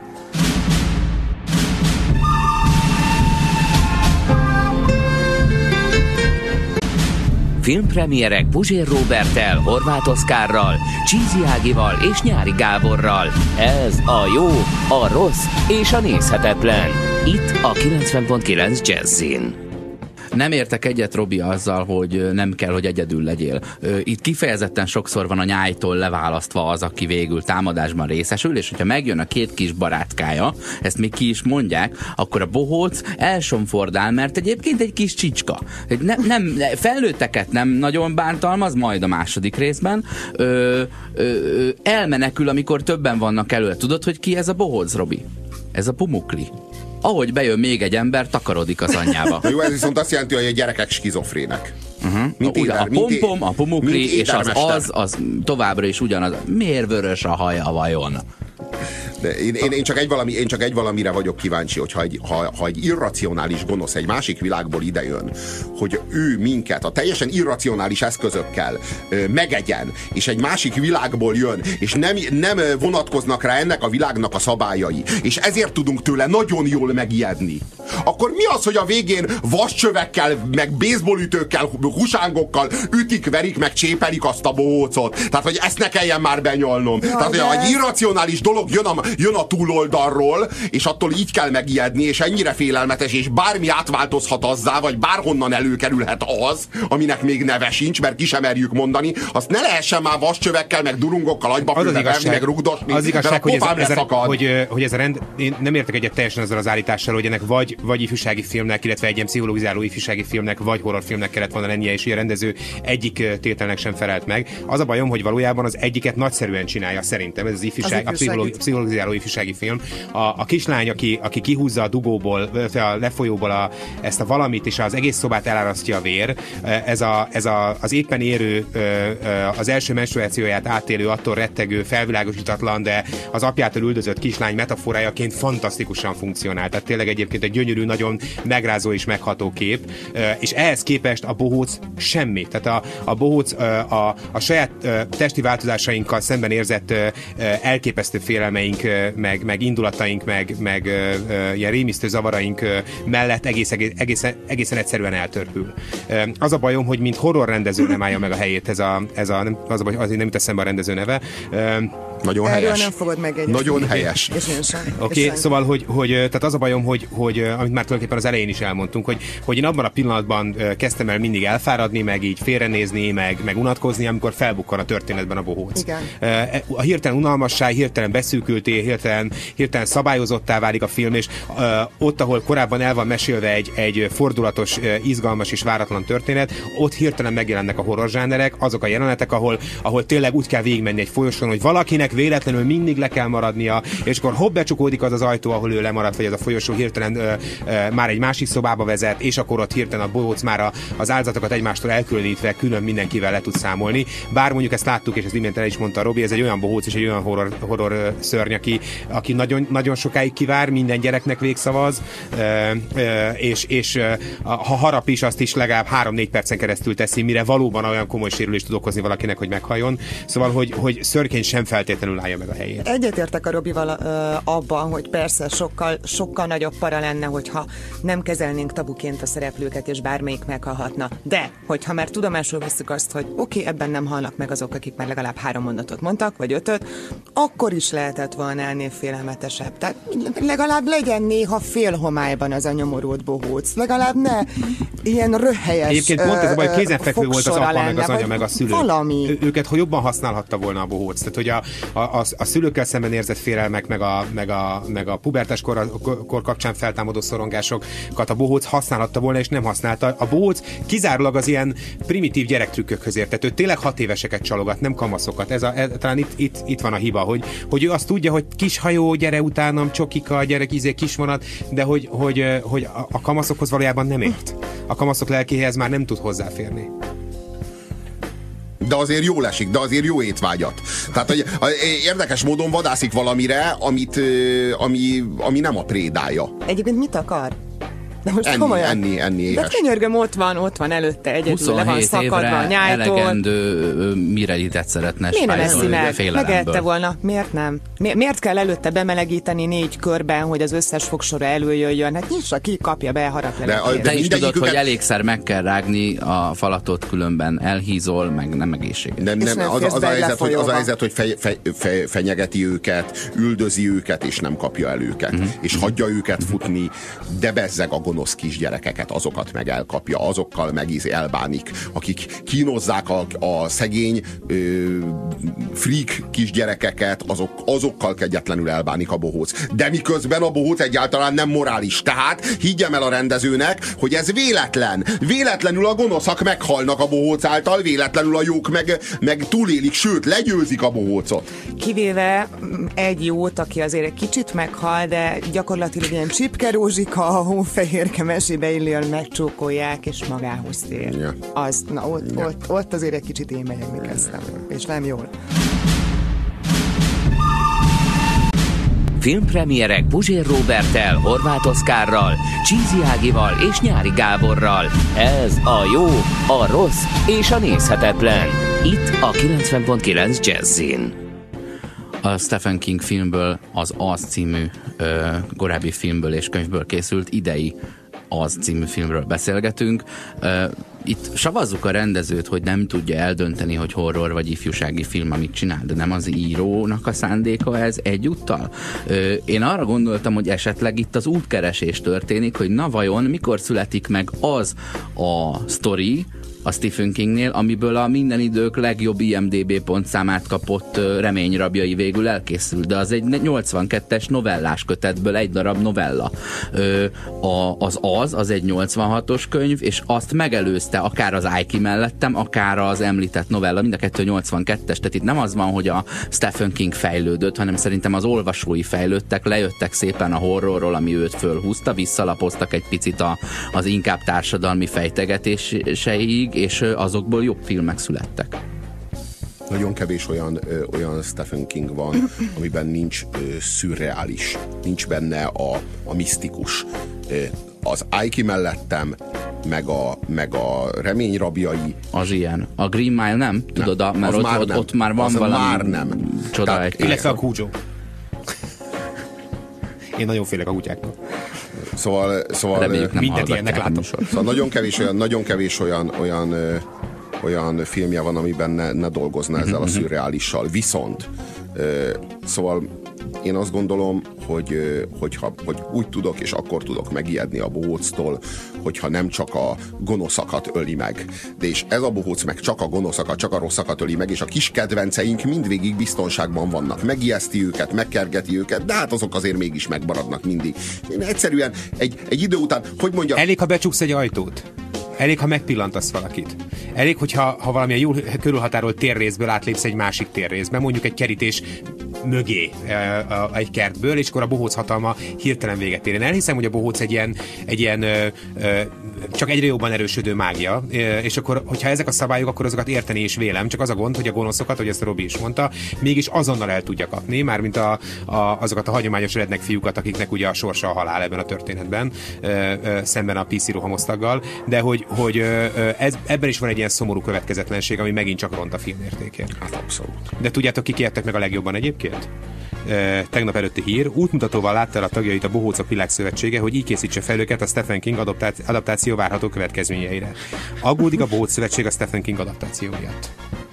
Filmpremierek Puzsér Róberttel, Horváth Oszkárral, Csízi Ágival és Nyári Gáborral. Ez a jó, a rossz és a nézhetetlen. Itt a kilencven pont kilenc Jazzin. Nem értek egyet, Robi, azzal, hogy nem kell, hogy egyedül legyél. Itt kifejezetten sokszor van a nyájtól leválasztva az, aki végül támadásban részesül, és hogyha megjön a két kis barátkája, ezt még ki is mondják, akkor a bohóc elsomfordál, mert egyébként egy kis csicska. Ne, nem, felnőtteket nem nagyon bántalmaz, majd a második részben. Ö, ö, ö, elmenekül, amikor többen vannak előle. Tudod, hogy ki ez a bohóc, Robi? Ez a Pumukli. Ahogy bejön még egy ember, takarodik az anyjába. Jó, ez viszont azt jelenti, hogy a gyerekek skizofrének. Uh-huh. Mint Ugye, éber, a pompom, a pumukli, és az, az az továbbra is ugyanaz. Miért vörös a haja vajon? De én, én, én, csak egy valami, én csak egy valamire vagyok kíváncsi, hogy ha egy, ha, ha egy irracionális gonosz egy másik világból idejön, hogy ő minket a teljesen irracionális eszközökkel ö, megegyen, és egy másik világból jön, és nem, nem vonatkoznak rá ennek a világnak a szabályai, és ezért tudunk tőle nagyon jól megijedni, akkor mi az, hogy a végén vascsövekkel, meg baseballütőkkel, husángokkal ütik, verik, meg csépelik azt a bohócot? Tehát, hogy ezt ne kelljen már benyolnom. Ja, Tehát, hogy egy irracionális dolog jön a, jön a túloldalról, és attól így kell megijedni, és ennyire félelmetes, és bármi átváltozhat azzá, vagy bárhonnan előkerülhet az, aminek még neve sincs, mert ki sem merjük mondani, azt ne lehessen már vascsövekkel, meg durungokkal agyba fülbe verni, meg rugdosni, az igazság, hogy ez, ez, ez a, hogy, hogy ez a rend, én nem értek egyet teljesen azzal az állítással, hogy ennek vagy, vagy ifjúsági filmnek, illetve egy ilyen pszichologizáló ifjúsági filmnek, vagy horrorfilmnek kellett volna lennie, és ilyen rendező egyik tételnek sem felelt meg. Az a bajom, hogy valójában az egyiket nagyszerűen csinálja szerintem, ez az ifjúság, az a pszichologizáló ifjúsági film. A, a kislány, aki, aki kihúzza a dugóból, a lefolyóból a, ezt a valamit, és az egész szobát elárasztja a vér, ez, a, ez a, az éppen érő, az első menstruációját átélő, attól rettegő, felvilágosítatlan, de az apjától üldözött kislány metaforájaként fantasztikusan funkcionál. Tehát tényleg egyébként egy gyönyörű, nagyon megrázó és megható kép, és ehhez képest a bohóc semmi. Tehát a, a bohóc a, a, a saját testi változásainkkal szemben érzett elképesztő félelmeink, meg, meg indulataink, meg, meg ilyen rémisztő zavaraink mellett egész, egész, egészen egyszerűen eltörpül. Az a bajom, hogy mint horror rendező nem állja meg a helyét ez a, ez a nem, az a baj, azért nem jut eszembe a rendező neve. Nagyon Erről helyes. nem fogod megegyezni. Nagyon helyes. Oké, okay, szóval, hogy, hogy, tehát az a bajom, hogy, hogy amit már tulajdonképpen az elején is elmondtunk, hogy, hogy én abban a pillanatban kezdtem el mindig elfáradni, meg így félrenézni, meg, meg unatkozni, amikor felbukkan a történetben a bohóc. Igen. A hirtelen unalmasság, hirtelen beszűkülté, hirtelen, hirtelen szabályozottá válik a film, és uh, ott, ahol korábban el van mesélve egy, egy fordulatos, uh, izgalmas és váratlan történet, ott hirtelen megjelennek a horror zsánerek, azok a jelenetek, ahol, ahol tényleg úgy kell végigmenni egy folyosón, hogy valakinek véletlenül mindig le kell maradnia, és akkor hopp, becsukódik az az ajtó, ahol ő lemaradt, vagy az a folyosó hirtelen ö, ö, már egy másik szobába vezet, és akkor ott hirtelen a bohóc már a, az áldozatokat egymástól elkülönítve külön mindenkivel le tud számolni. Bár mondjuk ezt láttuk, és ezt imént el is mondta Robi, ez egy olyan bohóc és egy olyan horror, horror szörny, aki, aki nagyon, nagyon sokáig kivár, minden gyereknek végszavaz, ö, ö, és, és ö, ha harap is, azt is legalább három-négy percen keresztül teszi, mire valóban olyan komoly sérülést tud okozni valakinek, hogy meghalljon. Szóval, hogy, hogy szörkény sem feltétlenül állja meg a helyét. Egyetértek a Robival uh, abban, hogy persze sokkal, sokkal nagyobb para lenne, hogyha nem kezelnénk tabuként a szereplőket, és bármelyik meghalhatna. De, hogyha már tudomásul veszük azt, hogy oké, okay, ebben nem halnak meg azok, akik már legalább három mondatot mondtak, vagy ötöt, akkor is lehetett volna ennél félelmetesebb. Tehát legalább legyen néha félhomályban az a nyomorult bohóc. Legalább ne ilyen röhelyes Egyébként pont ez a baj, hogy kézenfekvő volt az apa, meg az anya, meg a szülő. Valami. Ő, őket hogy jobban használhatta volna a bohóc. Tehát, hogy a, a, a, a szülőkkel szemben érzett félelmek, meg a, meg a, meg a pubertás kor, kor kapcsán feltámadó szorongásokat a bohóc használhatta volna, és nem használta. A bohóc kizárólag az ilyen primitív gyerektrükkökhöz ért. Tehát ő tényleg hat éveseket csalogat, nem kamaszokat. Ez a, ez, talán itt, itt, itt van a hiba, hogy, hogy ő azt tudja, hogy kis hajó, gyere utánam, csokika, gyerek, izé, kisvonat, de hogy, hogy, hogy a, a kamaszokhoz valójában nem ért. A kamaszok lelkéhez már nem tud hozzáférni. De azért jól esik, de azért jó étvágyat. Tehát, hogy érdekes módon vadászik valamire, amit, ami, ami nem a prédája. Egyébként mit akar? De most enni, komolyan. enni, enni éhes. De könyörgöm, ott van, ott van előtte, egyedül le van szakadva a nyájtól. Elegendő mirelitet szeretne. Miért nem eszi meg? Megette volna. Miért nem? Mi, miért kell előtte bemelegíteni négy körben, hogy az összes fogsora előjöjjön? Hát nyissa ki, kapja be, harapja le. De, de is tudod, hogy elégszer meg kell rágni a falatot, különben elhízol, meg nem egészséges. Nem, nem, nem az, az, a helyzet, hogy, az a helyzet, hogy fe, fe, fe, fenyegeti őket, üldözi őket, és nem kapja el őket. Uh-huh. És hagyja őket futni, de bezzeg a gonosz kisgyerekeket, azokat meg elkapja, azokkal meg elbánik, akik kínozzák a, a szegény ö, freak kisgyerekeket, azok, azokkal kegyetlenül elbánik a bohóc. De miközben a bohóc egyáltalán nem morális. Tehát higgyem el a rendezőnek, hogy ez véletlen. Véletlenül a gonoszak meghalnak a bohóc által, véletlenül a jók meg, meg túlélik, sőt, legyőzik a bohócot. Kivéve egy jót, aki azért egy kicsit meghal, de gyakorlatilag ilyen Csipke Rózsika, a hófehérke mesébe illően megcsókolják, és magához tér. Ja. Az, na ott, ja. ott, ott azért egy kicsit én megyek, kezdtem, és nem jól. Filmpremierek Puzsér Róberttel, Horváth Oszkárral, Csízi Ágival és Nyári Gáborral. Ez a jó, a rossz és a nézhetetlen. Itt a kilencven pont kilenc Jazzin. A Stephen King filmből, az Az című ö, korábbi filmből és könyvből készült idei Az című filmről beszélgetünk. Ö, itt savazzuk a rendezőt, hogy nem tudja eldönteni, hogy horror vagy ifjúsági film, amit csinál, de nem az írónak a szándéka ez egyúttal? Ö, én arra gondoltam, hogy esetleg itt az útkeresés történik, hogy na vajon mikor születik meg az a sztori a Stephen Kingnél, amiből a minden idők legjobb I M D B pontszámát kapott uh, Reményrabjai végül elkészült, de az egy nyolcvankettes novellás kötetből egy darab novella. Ö, a, az az, az egy nyolcvanhatos könyv, és azt megelőzte akár az Ike mellettem, akár az említett novella, mind a kettő nyolcvankettes, tehát itt nem az van, hogy a Stephen King fejlődött, hanem szerintem az olvasói fejlődtek, lejöttek szépen a horrorról, ami őt fölhúzta, visszalapoztak egy picit a, az inkább társadalmi fejtegetéseig, és azokból jobb filmek születtek. Nagyon kevés olyan, ö, olyan Stephen King van, amiben nincs ö, szürreális, nincs benne a, a misztikus. Ö, az Ike mellettem, meg a, meg a Reményrabjai. Az ilyen. A Green Mile nem? Tudod, nem, mert ott, már ott, nem. ott már van az valami már nem. csoda. Tehát, illetve a Cujo. Én nagyon félek a kutyáktól. Szóval, szóval Reméljük nem mindent ilyennek látom. Szóval nagyon kevés olyan, nagyon kevés olyan, olyan, ö, olyan filmje van, amiben ne, ne dolgozna ezzel a szürreálissal. Viszont, ö, szóval én azt gondolom, hogy, ö, hogyha, hogy úgy tudok, és akkor tudok megijedni a bohóctól, hogyha nem csak a gonoszakat öli meg. De és ez a bohóc meg csak a gonoszakat, csak a rosszakat öli meg, és a kis kedvenceink mindvégig biztonságban vannak. Megijeszti őket, megkergeti őket, de hát azok azért mégis megmaradnak mindig. Én egyszerűen egy, egy idő után, hogy mondjam... Elég, ha becsuksz egy ajtót. Elég, ha megpillantasz valakit. Elég, hogyha ha valamilyen jól körülhatárolt térrészből átlépsz egy másik térrészbe, mondjuk egy kerítés mögé egy kertből, és akkor a bohóc hatalma hirtelen véget ér. Én elhiszem, hogy a bohóc egy ilyen, egy ilyen ö, ö, csak egyre jobban erősödő mágia, és akkor, hogyha ezek a szabályok, akkor azokat érteni is vélem, csak az a gond, hogy a gonoszokat, hogy ezt a Robi is mondta, mégis azonnal el tudja kapni, mármint a, a, azokat a hagyományos redneck fiúkat, akiknek ugye a sorsa a halál ebben a történetben, ö, ö, szemben a pé cé rohamosztaggal, de hogy, hogy ö, ez, ebben is van egy ilyen szomorú következetlenség, ami megint csak ront a film értékén. Hát abszolút. De tudjátok, kik értek meg a legjobban egyébként? E, tegnap előtti hír, útmutatóval látta el a tagjait a Bohócok Világszövetsége, hogy így készítse fel őket a Stephen King adaptáció, adaptáció várható következményeire. Aggódik a Bohóc Szövetség a Stephen King adaptáció miatt.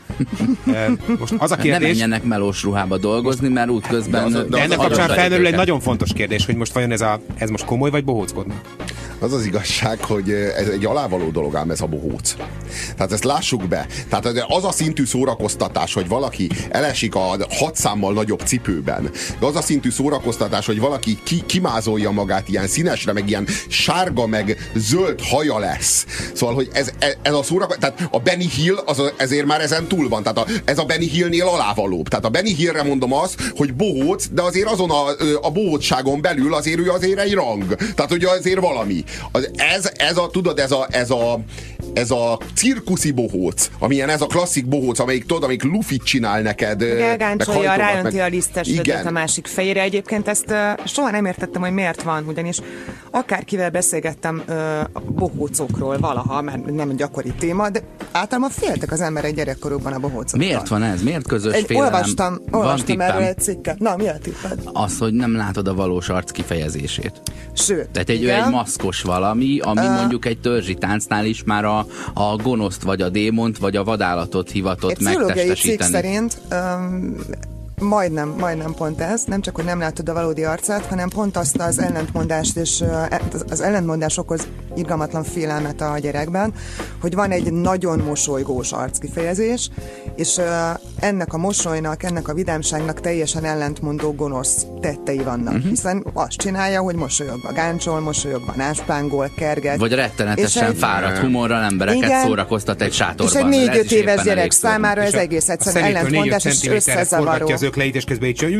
E, most az a kérdés... Nem menjenek melós ruhába dolgozni, mert útközben... De, az, de, de ennek az kapcsán az felmerül egy nagyon fontos kérdés, hogy most vajon ez, a, ez most komoly vagy bohóckodnak? Az az igazság, hogy ez egy alávaló dolog ám ez a bohóc. Tehát ezt lássuk be. Tehát az a szintű szórakoztatás, hogy valaki elesik a hat számmal nagyobb cipőben. De az a szintű szórakoztatás, hogy valaki ki, kimázolja magát ilyen színesre, meg ilyen sárga, meg zöld haja lesz. Szóval, hogy ez, ez a szórakoztatás, tehát a Benny Hill az ezért már ezen túl van. Tehát a, ez a Benny Hillnél alávalóbb. Tehát a Benny Hillre mondom azt, hogy bohóc, de azért azon a, a bohócságon belül azért ő azért egy rang. Tehát, hogy azért valami. Az, ez, ez a, tudod, ez a, ez a ez a cirkuszi bohóc, amilyen ez a klasszik bohóc, amelyik tudod, amelyik lufit csinál neked. Elgáncsolja, rájönti meg... a lisztes vödröt a másik fejére. Egyébként ezt uh, soha nem értettem, hogy miért van, ugyanis akárkivel beszélgettem uh, bohócokról valaha, mert nem gyakori téma, de általában féltek az emberek gyerekkorukban a bohócoktól. Miért van ez? Miért közös egy, félelem? Olvastam, olvastam erről egy cikket. Na, mi a tipped? Az, hogy nem látod a valós arc kifejezését. Sőt, tehát egy, ő egy maszkos valami, ami uh, mondjuk egy törzsi táncnál is már a, a gonoszt, vagy a démont, vagy a vadállatot hivatott megtestesíteni. Egy pszichológiai cikk szerint um, majdnem, majdnem pont ez, nem csak, hogy nem látod a valódi arcát, hanem pont azt az ellentmondást, és az ellentmondás okoz irgalmatlan félelmet a gyerekben, hogy van egy nagyon mosolygós arckifejezés, és ennek a mosolynak, ennek a vidámságnak teljesen ellentmondó gonosz tettei vannak, uh-huh. hiszen azt csinálja, hogy mosolyogva gáncsol, mosolyogva náspángol, kerget. Vagy rettenetesen egy... fáradt humorral embereket igen, szórakoztat egy sátorban. És egy négy-öt éves gyerek számára ez egész egyszerűen ellentmondás, és összezavaró. Az ökleit, és közben így csak...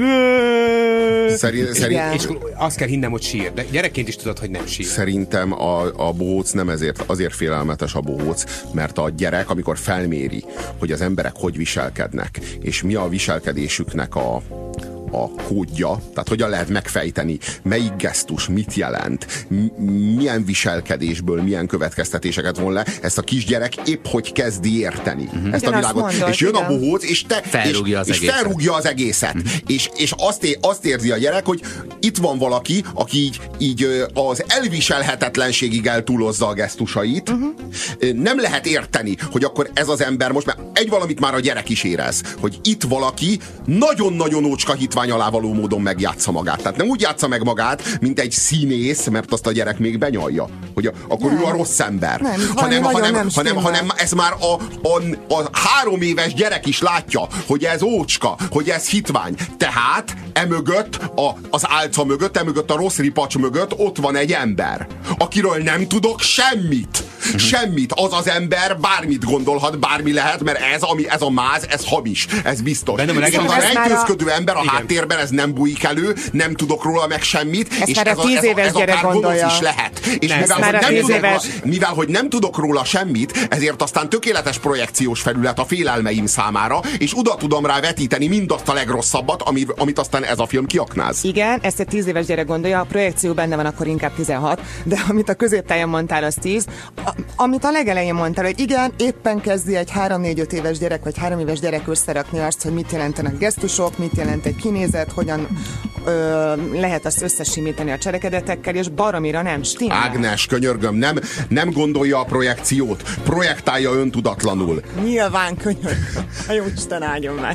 Szerint, szerint, és azt kell hinnem, hogy sír. De gyerekként is tudod, hogy nem sír. Szerintem a, a bohóc nem ezért, azért félelmetes a bohóc, mert a gyerek, amikor felméri, hogy az emberek hogy viselkednek, és mi a viselkedésüknek a a kódja, tehát hogyan lehet megfejteni, melyik gesztus mit jelent, milyen viselkedésből, milyen következtetéseket von le, ezt a kisgyerek épp hogy kezdi érteni. Uh-huh. Ezt a világot. Mondod, és jön igen. a bohóc, és, te, felrúgja, és, az és felrúgja az egészet. Uh-huh. És, és azt, é, azt érzi a gyerek, hogy itt van valaki, aki így, így az elviselhetetlenségig eltúlozza a gesztusait. Uh-huh. Nem lehet érteni, hogy akkor ez az ember most, mert egy valamit már a gyerek is érez, hogy itt valaki nagyon-nagyon ócska hitvány alá való módon megjátsza magát. Tehát nem úgy játsza meg magát, mint egy színész, mert azt a gyerek még benyalja, hogy a, akkor nem. ő a rossz ember. Nem, hanem, hanem, nem hanem, hanem ez már a, a, a három éves gyerek is látja, hogy ez ócska, hogy ez hitvány. Tehát emögött, a, az álca mögött, emögött a rossz ripacs mögött ott van egy ember, akiről nem tudok semmit. Uh-huh. Semmit. Az az ember bármit gondolhat, bármi lehet, mert ez, ami, ez a máz, ez hamis. Ez biztos. És az a rejtőzködő ember a igen. háttérben, ez nem bújik elő, nem tudok róla meg semmit, ezt és ez, a, ez, a, ez akár gonosz is lehet. És mivel hogy, nem tudok róla, mivel, hogy nem tudok róla semmit, ezért aztán tökéletes projekciós felület a félelmeim számára, és oda tudom rá vetíteni mindazt a legrosszabbat, amit, amit aztán ez a film kiaknáz. Igen, ezt egy tíz éves gyerek gondolja, a projekció benne van, akkor inkább tizenhat, de amit a középtáján mondtál, az tíz. A, amit a legelején mondtál, hogy igen, éppen kezdi egy három-négy-öt éves gyerek, vagy három éves gyerek összerakni azt, hogy mit jelentenek gesztusok, mit jelent egy kinézet, hogyan ö, lehet azt összesimítani a cselekedetekkel, és baromira nem stimmel. Ágnes, könyörgöm, nem, nem gondolja a projekciót, projektálja öntudatlanul. Nyilván könyörgöm. A Jóisten áldjon meg.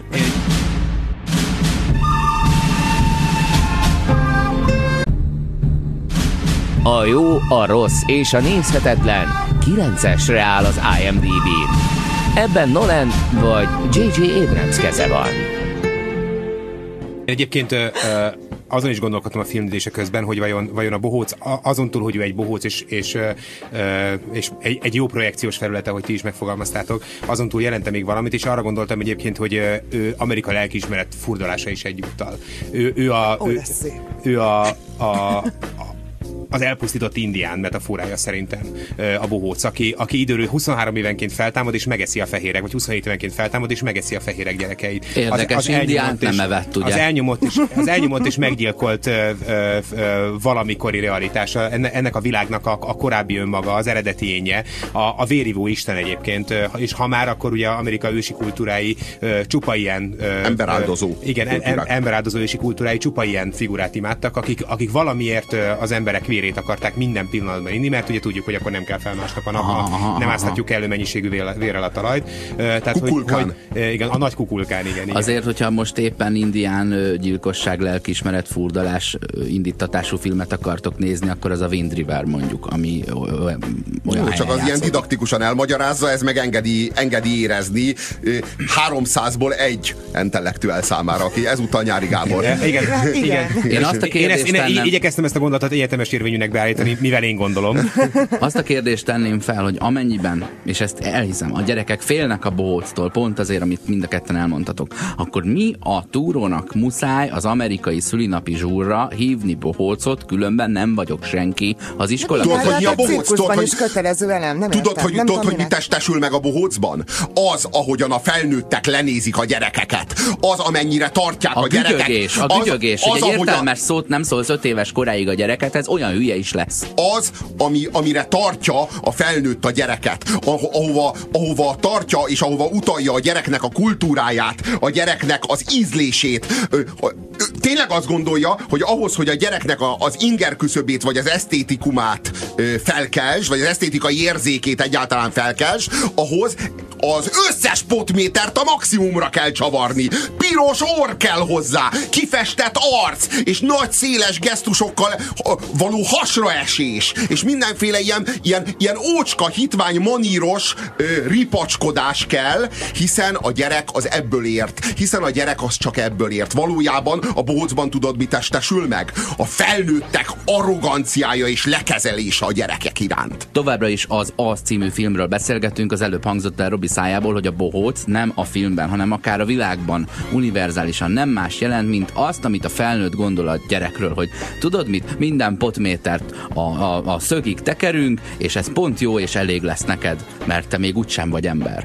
A jó, a rossz és a nézhetetlen kilencesre áll az I M D B-n. Ebben Nolan vagy J J Abrams keze van. Egyébként azon is gondolkodtam a filmnézése közben, hogy vajon, vajon a bohóc, azon túl, hogy ő egy bohóc, és, és, és egy, egy jó projekciós felülete, hogy ti is megfogalmaztátok, azon túl jelente még valamit, és arra gondoltam egyébként, hogy ő Amerika lelkiismeret furdalása is egyúttal. Ő, ő a... Ó, ő, ő a, a, a az elpusztított indián metaforája szerintem a bohóc, aki, aki időről huszonhárom évenként feltámad és megeszi a fehérek, vagy huszonhét évenként feltámad és megeszi a fehérek gyerekeit. Érdekes, az, az indiánt nem evett, ugye? Az elnyomott és, az elnyomott és meggyilkolt ö, ö, ö, valamikori realitása, ennek a világnak a, a korábbi önmaga, az eredeti énje, a, a vérivó isten egyébként, és ha már, akkor ugye Amerika ősi kultúrái ö, csupa ilyen... Ö, emberáldozó. Ö, igen, em, emberáldozó ősi kultúrái csupa ilyen figurát imádtak, akik, akik valamiért ö, az emberek vérét akarták minden pillanatban inni, mert ugye tudjuk, hogy akkor nem kell fel másnap a nap, aha, aha, nem áztatjuk elő mennyiségű vérrel a talajt. Tehát, kukulkán. Hogy, hogy, igen, a nagy kukulkán, igen, igen. Azért, hogyha most éppen indián gyilkosság, lelkiismeret, furdalás indítatású filmet akartok nézni, akkor az a Wind River mondjuk, ami olyan Jó, csak az ilyen didaktikusan elmagyarázza, ez meg engedi, engedi érezni háromszázból egy intellektuál számára, aki ezúttal Nyári Gábor. Igen, igen. igen. Én azt a kérdést én, én, én tennem... igyekeztem ezt a gondolatot egyetemes érvényűnek beállítani, mivel én gondolom. Azt a kérdést tenném fel, hogy amennyiben, és ezt elhiszem, a gyerekek félnek a bohóctól, pont azért, amit mind a ketten elmondtatok, akkor mi a túrónak muszáj az amerikai szülinapi zsúrra hívni bohócot, különben nem vagyok senki az iskola. Tudod, hogy mi a bohóc? Tudod, hogy, kötelező elem, nem tudod, értem, hogy, nem tudod, hogy mi testesül meg a bohócban? Az, ahogyan a felnőttek lenézik a gyerekeket. Az, amennyire tartják a, a gyerekek. Gügyögés, a gügyögés, az, hogy az, egy értelmes a... szót nem szólsz öt éves koráig a gyereket, ez olyan hülye is lesz. Az, ami, amire tartja a felnőtt a gyereket, ahova, ahova tartja és ahova utalja a gyereknek a kultúráját, a gyereknek az ízlését. Tényleg azt gondolja, hogy ahhoz, hogy a gyereknek a, az inger küszöbét vagy az esztétikumát felkelts, vagy az esztétikai érzékét egyáltalán felkelts, ahhoz az összes potmétert a maximumra kell csavarni. Piros orr kell hozzá, kifestett arc, és nagy széles gesztusokkal való hasraesés, és mindenféle ilyen, ilyen, ilyen ócska, hitvány, maníros ö, ripacskodás kell, hiszen a gyerek az ebből ért, hiszen a gyerek az csak ebből ért. Valójában a bohócban tudod, mi testesül meg? A felnőttek arroganciája és lekezelése a gyerekek iránt. Továbbra is az Az című filmről beszélgetünk, az előbb hangzott el Robi szájából, hogy a bohóc nem a filmben, hanem akár a világban univerzálisan nem más jelent, mint azt, amit a felnőtt gondol a gyerekről, hogy tudod mit? Minden potmétert a, a, a szögig tekerünk, és ez pont jó és elég lesz neked, mert te még úgysem vagy ember.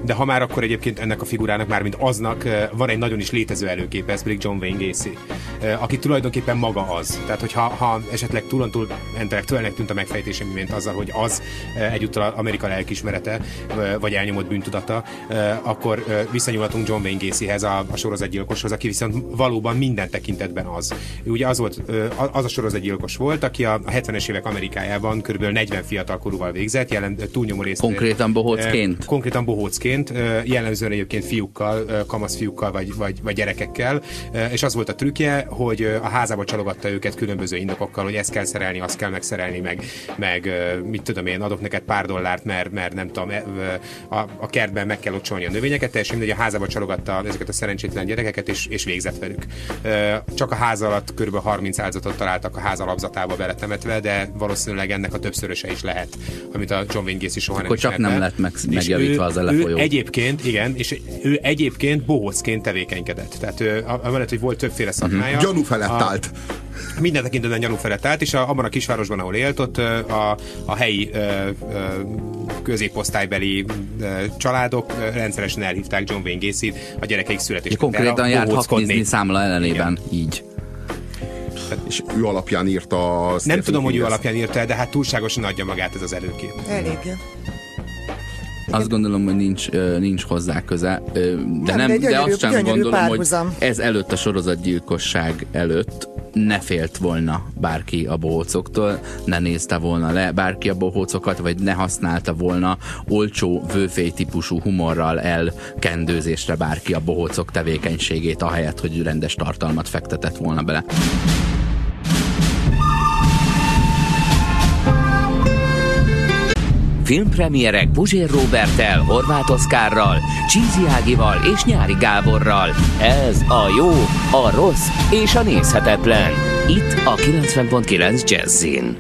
de ha már akkor egyébként ennek a figurának, már mint aznak van egy nagyon is létező előképe, ez pedig John Wayne Gacy, aki tulajdonképpen maga az. Tehát, hogyha ha esetleg túlontúl intellektuálnek tűnt a megfejtésem, mint azzal, hogy az egyúttal Amerika lelkismerete, vagy elnyomott bűntudata, akkor visszanyúlhatunk John Wayne Gacyhez, a, a sorozatgyilkoshoz, aki viszont valóban minden tekintetben az. Ő ugye az volt, az a sorozatgyilkos volt, aki a hetvenes évek Amerikájában körülbelül negyven fiatal korúval végzett, jelen túlnyomó részt. Konkrétan bohócként? Konkrétan bohócként, jellemzően egyébként fiúkkal, kamasz fiúkkal vagy, vagy, vagy gyerekekkel, és az volt a trükkje, hogy a házába csalogatta őket különböző indokokkal, hogy ezt kell szerelni, azt kell megszerelni, meg, meg mit tudom én, adok neked pár dollárt, mert, mert nem tudom, a, a kertben meg kell locsolni a növényeket, teljesen mindegy, a házába csalogatta ezeket a szerencsétlen gyerekeket, és, és végzett velük. Csak a ház alatt kb. harminc áldozatot találtak a ház alapzatába beletemetve, de valószínűleg ennek a többszöröse is lehet, amit a John Wayne Gacy soha Akkor nem csak nem lett meg, megjavítva az elefolyó. Egyébként, igen, és ő egyébként bohócként tevékenykedett. Tehát ő, amellett, hogy volt többféle szakmája. Uh-huh. Gyanú felett a, állt. Minden tekintetben gyanú felett állt, és a, abban a kisvárosban, ahol élt, ott a, a helyi ö, ö, középosztálybeli ö, családok ö, rendszeresen elhívták John Wayne Gacyt a gyerekeik születésére. Konkrétan járt haknizni számla ellenében, igen. Így. És ő alapján írta... Nem Stephen tudom, hogy ő alapján írta, de hát túlságosan adja magát ez az előkép. Eléggé. Azt gondolom, hogy nincs, nincs hozzá köze, de, nem, nem, de, gyönyörű, de azt sem gondolom, párhuzam. hogy ez előtt, a sorozatgyilkosság előtt ne félt volna bárki a bohócoktól, ne nézte volna le bárki a bohócokat, vagy ne használta volna olcsó, vőfély típusú humorral elkendőzésre bárki a bohócok tevékenységét, ahelyett, hogy rendes tartalmat fektetett volna bele. Filmpremierek Puzsér Róberttel, Horváth Oszkárral, Csízi Ágival és Nyári Gáborral. Ez a jó, a rossz és a nézhetetlen. Itt a kilencven pont kilenc Jazzin.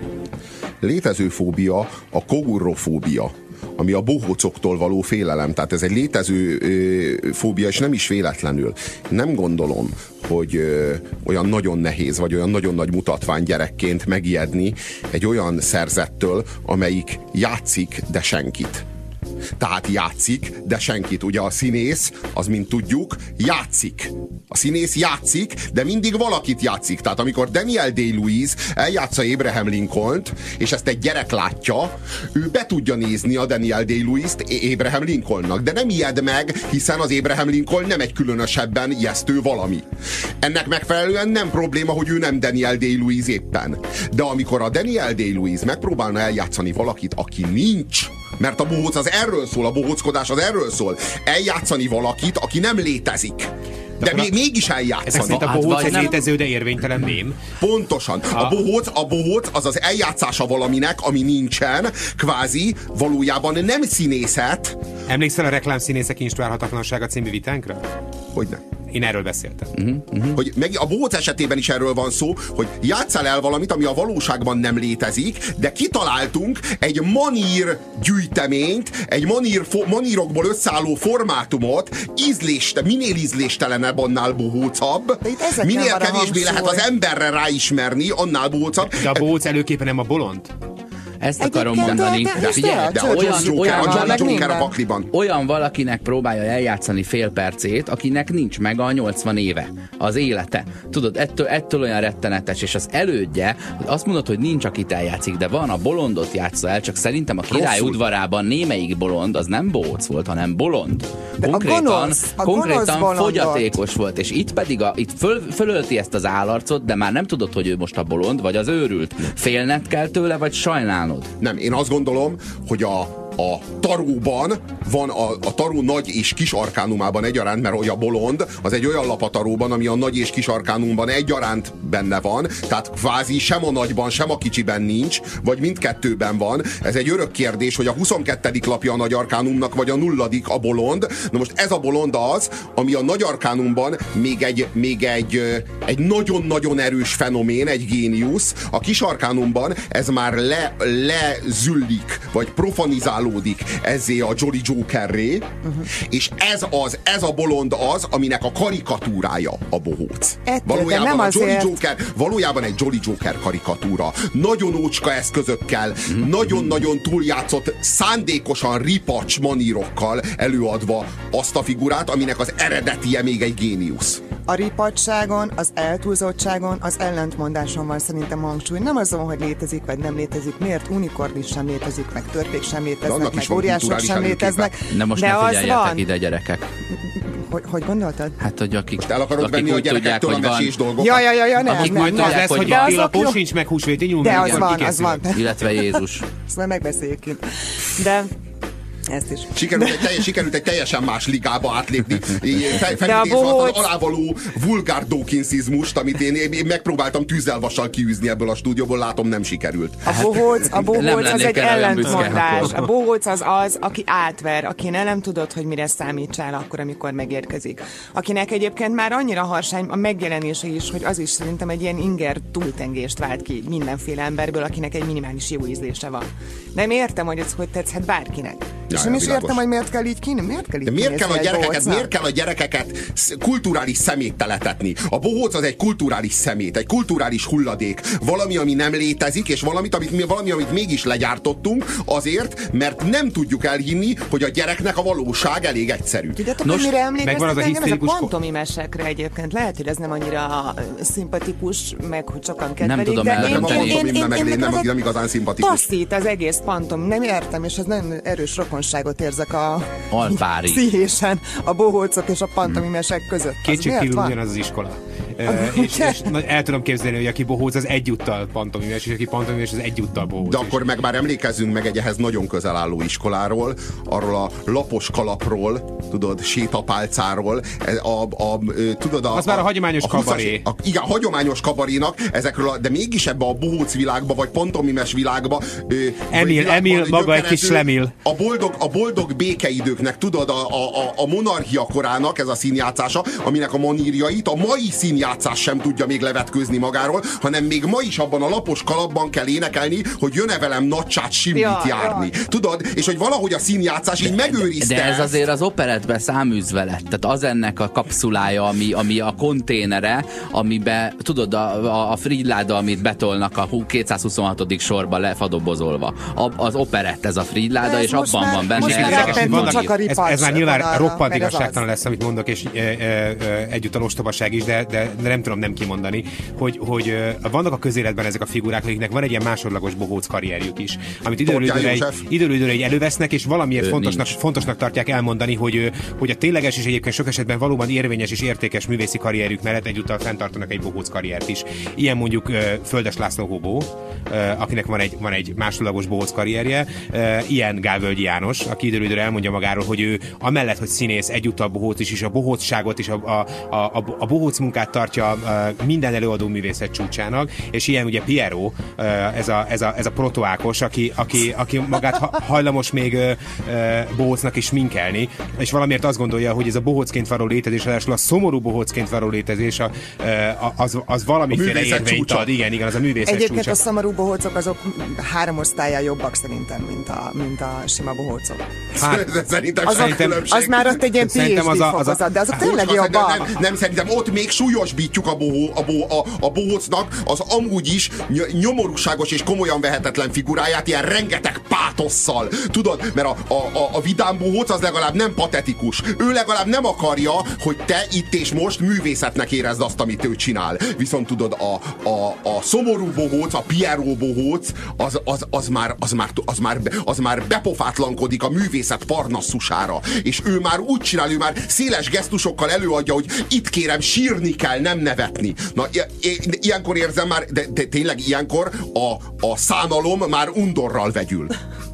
Létező fóbia a kogurrofóbia, ami a bohócoktól való félelem. Tehát ez egy létező ö, fóbia, és nem is véletlenül. Nem gondolom, hogy ö, olyan nagyon nehéz, vagy olyan nagyon nagy mutatvány gyerekként megijedni egy olyan szerzettől, amelyik játszik, de senkit. Tehát játszik, de senkit. Ugye a színész, az mint tudjuk, játszik. A színész játszik, de mindig valakit játszik. Tehát amikor Daniel Day-Lewis eljátsza Abraham Lincolnt, és ezt egy gyerek látja, ő be tudja nézni a Daniel Day-Lewist Abraham Lincolnnak, de nem ijed meg, hiszen az Abraham Lincoln nem egy különösebben ijesztő valami. Ennek megfelelően nem probléma, hogy ő nem Daniel Day-Lewis éppen. De amikor a Daniel Day-Lewis megpróbálna eljátszani valakit, aki nincs, mert a bohóc az erről szól, a bohóckodás az erről szól, eljátszani valakit, aki nem létezik. De még, mégis eljátszani. Ezek szerint a bohóc egy létező, de érvénytelen mém. Pontosan. A bohóc, a bohóc az az eljátszása valaminek, ami nincsen, kvázi, valójában nem színészet. Emlékszel a reklámszínészek instruálhatatlansága című vitánkra? Hogyne. Én erről beszéltem. Uh-huh, uh-huh. Hogy meg a bohóc esetében is erről van szó, hogy játsszál el valamit, ami a valóságban nem létezik, de kitaláltunk egy manír gyűjteményt, egy manír, fo- manírokból összeálló formátumot, ízlést, minél ízléstelenebb, annál bohócabb, minél kevésbé lehet az emberre ráismerni, annál bohócabb. De a bohóc előképe nem a bolond? Ezt akarom mondani. De, de, figyelj, de olyan, olyan, olyan, Joker a pakliban. Olyan valakinek próbálja eljátszani fél percét, akinek nincs meg a nyolcvan éve, az élete. Tudod, ettől, ettől olyan rettenetes, és az elődje, azt mondod, hogy nincs, akit eljátszik, de van, a bolondot játsza el, csak szerintem a király Rosszul. udvarában némelyik bolond, az nem bohóc volt, hanem bolond. De konkrétan a gonosz, a konkrétan gonosz fogyatékos volt, és itt pedig a, itt föl, fölölti ezt az állarcot, de már nem tudod, hogy ő most a bolond, vagy az őrült. Félned kell tőle, vagy sajnálnod? Nem, én azt gondolom, hogy a, a taróban van a, a taró nagy és kis arkánumában egyaránt, mert a bolond az egy olyan lap a taróban, ami a nagy és kis arkánumban egyaránt benne van, tehát kvázi sem a nagyban, sem a kicsiben nincs, vagy mindkettőben van. Ez egy örök kérdés, hogy a huszonkettedik lapja a nagy arkánumnak, vagy a nulladik a bolond. Na most ez a bolond az, ami a nagy arkánumban még egy, még egy, egy nagyon-nagyon erős fenomén, egy géniusz. A kis arkánumban ez már le, lezüllik, vagy profanizál mutációzálódik ezzé a Jolly Jokerré, uh-huh. és ez az, ez a bolond az, aminek a karikatúrája a bohóc. Ettől, valójában nem a azért... Jolly Joker, valójában egy Jolly Joker karikatúra. Nagyon ócska eszközökkel, uh-huh. nagyon-nagyon túljátszott, szándékosan ripacs manírokkal előadva azt a figurát, aminek az eredetie még egy géniusz. A ripacsságon, az eltúlzottságon, az ellentmondáson van szerintem hangsúly. Nem azon, hogy létezik vagy nem létezik, miért unikornis sem létezik, meg törpék sem léteznek, meg óriások sem léteznek. De most de ne az figyeljetek van. ide, gyerekek. Hogy, hogy gondoltad? Hát, hogy akik, most el akarod akik venni a gyerekektől a mesés dolgokat? Ja, ja, ja, ja, nem, Akik nem, majd nem. Az lesz, hogy De napilapon azok sincs meg húsvéti nyúl. De az van, az van. illetve Jézus. Ezt majd megbeszéljük kint. De ezt is. Sikerült egy, teljes, sikerült egy teljesen más ligába átlépni. Felidézve bohóc... az alávaló vulgár dawkinsizmust, amit én, én megpróbáltam tűzzelvassal kiűzni ebből a stúdióból, látom, nem sikerült. A bohóc, a bohóc az egy ellentmondás. A bohóc az az, aki átver, aki nem tudod, hogy mire számítsál akkor, amikor megérkezik. Akinek egyébként már annyira harsány a megjelenése is, hogy az is szerintem egy ilyen inger túltengést vált ki mindenféle emberből, akinek egy minimális jó ízlése van. Nem értem, hogy ez hogy tetszhet bárkinek. Ja, és nem is világos. értem, hogy miért kell így kíni, miért kell így De miért kell, a gyerekeket, bohócnak? miért kell a gyerekeket kulturális szemét teletetni? A bohóc az egy kulturális szemét, egy kulturális hulladék. Valami, ami nem létezik, és valamit, amit, valami, amit mégis legyártottunk azért, mert nem tudjuk elhinni, hogy a gyereknek a valóság elég egyszerű. Tudjátok, Nos, hogy mire megvan az a emlékeztet engem? Ez a hisztérikus... pantomimesekre egyébként. Lehet, hogy ez nem annyira szimpatikus, meg hogy sokan Nem kedvelik, tudom de én, eldönteni. én, én, én, nem, én, nem, én, nem, meg nem igazán szimpatikus. taszít az egész pantom. Nem értem, és ez nagyon erős rokonságot érzek a Alpári. pszichésen a bohócok és a pantomimesek között. Kétségkívül ugyanaz az iskola. Uh, és, és el tudom képzelni, hogy aki bohóc, az egyúttal pantomimes, és aki pantomimes, az egyúttal bohóc. De akkor meg már emlékezzünk meg egy ehhez nagyon közel álló iskoláról, arról a lapos kalapról, tudod, sétapálcáról, a, a, a, tudod, a, az már a hagyományos a kabaré. A, igen, a hagyományos kabarénak ezekről, a, de mégis ebbe a bohóc világba, vagy pantomimes világba. Emil, világban Emil, maga egy kis lemil. A boldog, a boldog békeidőknek, tudod, a, a, a monarchia korának ez a színjátszása, aminek a manírjait a mai színjátszás sem tudja még levetkőzni magáról, hanem még ma is abban a lapos kalapban kell énekelni, hogy jön-e velem nagycsát simlit ja, járni. Ja. Tudod? És hogy valahogy a színjátszás így megőrizte. De ez ezt. azért az operettben száműzve lett. Tehát az ennek a kapszulája, ami, ami a konténere, amiben, tudod, a, a, a Frídláda, amit betolnak a kétszázhuszonhatodik sorba lefadobozolva. A, az operett ez a Frídláda, és abban már, van benne. Most már Érdekes, csak vannak, a ez, ez már nyilván vonalra, roppant meg ez igazságtalan az. lesz, amit mondok, és e, e, e, egyúttal ostobaság is, de, de, de nem tudom nem kimondani, hogy, hogy e, vannak a közéletben ezek a figurák, akiknek van egy ilyen másodlagos bohóc karrierjük is, amit időről időre, egy, időről időre egy elővesznek, és valamiért fontosnak, fontosnak tartják elmondani, hogy, hogy a tényleges és egyébként sok esetben valóban érvényes és értékes művészi karrierjük mellett egyúttal fenntartanak egy bohóc karriert is. Ilyen mondjuk e, Földes László Hobó, e, akinek van egy, van egy másodlagos bohóc karrierje, e, ilyen Gálvölgyi János, aki időről időre elmondja magáról, hogy ő amellett, hogy színész, egyúttal bohóc is, és a bohócságot és a, a, a, a bohóc munkát tartja minden előadó művészet csúcsának, és ilyen ugye Piero, ez a, ez a, ez a protoákos, aki, aki, aki magát hajlamos még bohócnak is minkelni, és valamiért azt gondolja, hogy ez a bohócként való létezés, a szomorú bohócként való létezés, a, az, az valamiféle érvényt ad. Igen, igen, az a művészet Egyébként csúcsa. a szomorú bohócok azok három osztályán jobbak szerintem, mint a, mint a sima bohócok. Hát, szerintem azok, szerintem az már ott egy ilyen P H D az a, az a, fokozat, de azok hát, tényleg nem, jobbak. nem, nem, szerintem ott még súlyosbítjuk a, bohó, a, bohó, a, a bohócnak az amúgy is nyomorúságos és komolyan vehetetlen figuráját ilyen rengeteg pátosszal. Tudod, mert a, a, a, a vidám bohóc az legalább nem patetikus. Ő legalább nem akarja, hogy te itt és most művészetnek érezd azt, amit ő csinál. Viszont tudod, a, a, a szomorú bohóc, a Piero bohóc, az, az, az, már, az, már, az, már, az már bepofátlankodik a művészet parnaszusára. És ő már úgy csinál, ő már széles gesztusokkal előadja, hogy itt kérem, sírni kell, nem nevetni. Na, i- ilyenkor érzem már, de, de tényleg ilyenkor a, a szánalom már undorral vegyül.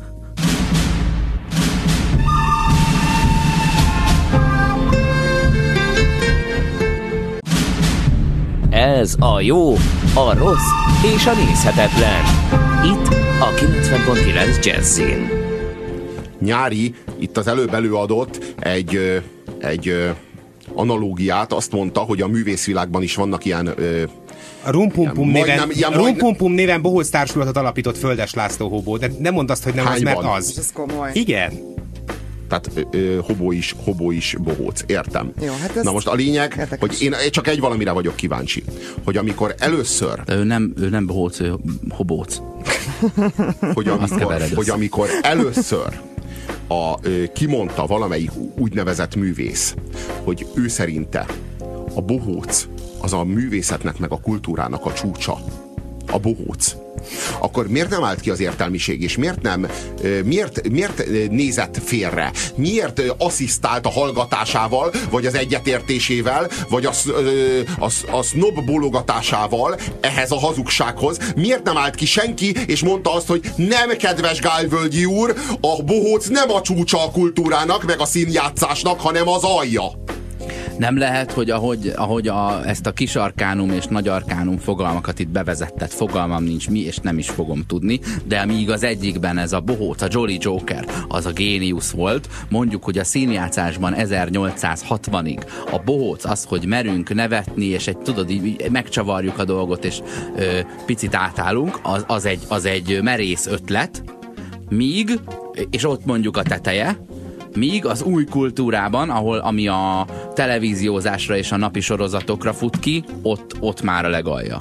Ez a jó, a rossz és a nézhetetlen. Itt a kilencven pont kilenc Jazzin. Nyári itt az előbb előadott egy, egy analógiát, azt mondta, hogy a művészvilágban is vannak ilyen A Rumpumpum néven, majdnem, Rumpumpum néven Bohóc Társulatot alapított Földes László Hobó, de nem mondd azt, hogy nem Hányban? az, mert az. Ez komoly. Igen. Tehát ö, ö, hobó is, hobó is bohóc, értem. Jó, hát Na most a lényeg, érdekes. hogy én csak egy valamire vagyok kíváncsi, hogy amikor először, De ő nem, ő nem bohóc, ő hobóc. hogy amikor, kevered hogy össze. amikor először a, ö, kimondta valamelyik úgynevezett művész, hogy ő szerinte a bohóc az a művészetnek meg a kultúrának a csúcsa. A bohóc. Akkor miért nem állt ki az értelmiség, és miért nem, miért, miért nézett félre? Miért asszisztált a hallgatásával, vagy az egyetértésével, vagy a, a, a snob bólogatásával ehhez a hazugsághoz? Miért nem állt ki senki, és mondta azt, hogy nem, kedves Gálvölgyi úr, a bohóc nem a csúcsa a kultúrának, meg a színjátszásnak, hanem az alja? Nem lehet, hogy ahogy, ahogy a, ezt a kis arkánum és nagy arkánum fogalmakat itt bevezettet, fogalmam nincs mi, és nem is fogom tudni, de míg az egyikben ez a bohóc, a Jolly Joker, az a géniusz volt, mondjuk, hogy a színjátszásban ezernyolcszázhatvanig a bohóc az, hogy merünk nevetni, és egy, tudod, így megcsavarjuk a dolgot, és ö, picit átállunk, az, az, egy, az egy merész ötlet, míg, és ott mondjuk a teteje, míg az új kultúrában, ahol ami a televíziózásra és a napi sorozatokra fut ki, ott, ott már a legalja.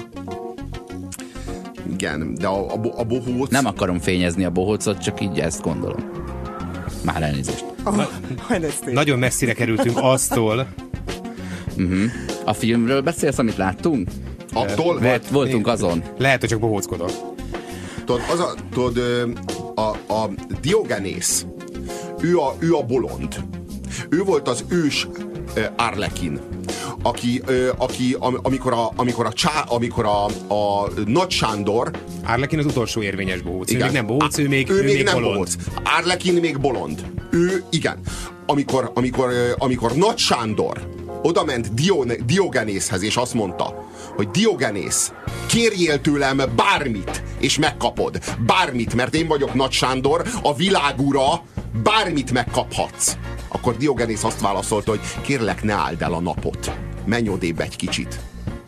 Igen, de a, a, a bohóc... Nem akarom fényezni a bohócot, csak így ezt gondolom. Már elnézést. Oh, majd ezt én. Nagyon messzire kerültünk aztól. Uh-huh. A filmről beszélsz, amit láttunk? Attól, Volt, voltunk azon. Lehet, hogy csak bohóckodok. tudod, az a, tudod, ö, a, a Diogenész, ő a, ő a bolond. Ő volt az ős uh, Arlekin, aki, uh, aki am, amikor a, amikor a, csá, amikor a, a Nagy Sándor... Arlekin az utolsó érvényes bohóc. Igen. Ő még nem bohóc, ő még, ő ő még még nem bolond. bohóc. Arlekin még bolond. Ő, igen. Amikor, amikor, uh, amikor Nagy Sándor oda ment Dion, Diogenészhez, és azt mondta, hogy Diogenész, kérjél tőlem bármit, és megkapod. Bármit, mert én vagyok Nagy Sándor, a világura, bármit megkaphatsz. Akkor Diogenész azt válaszolta, hogy kérlek, ne áld el a napot. Menj odébb egy kicsit.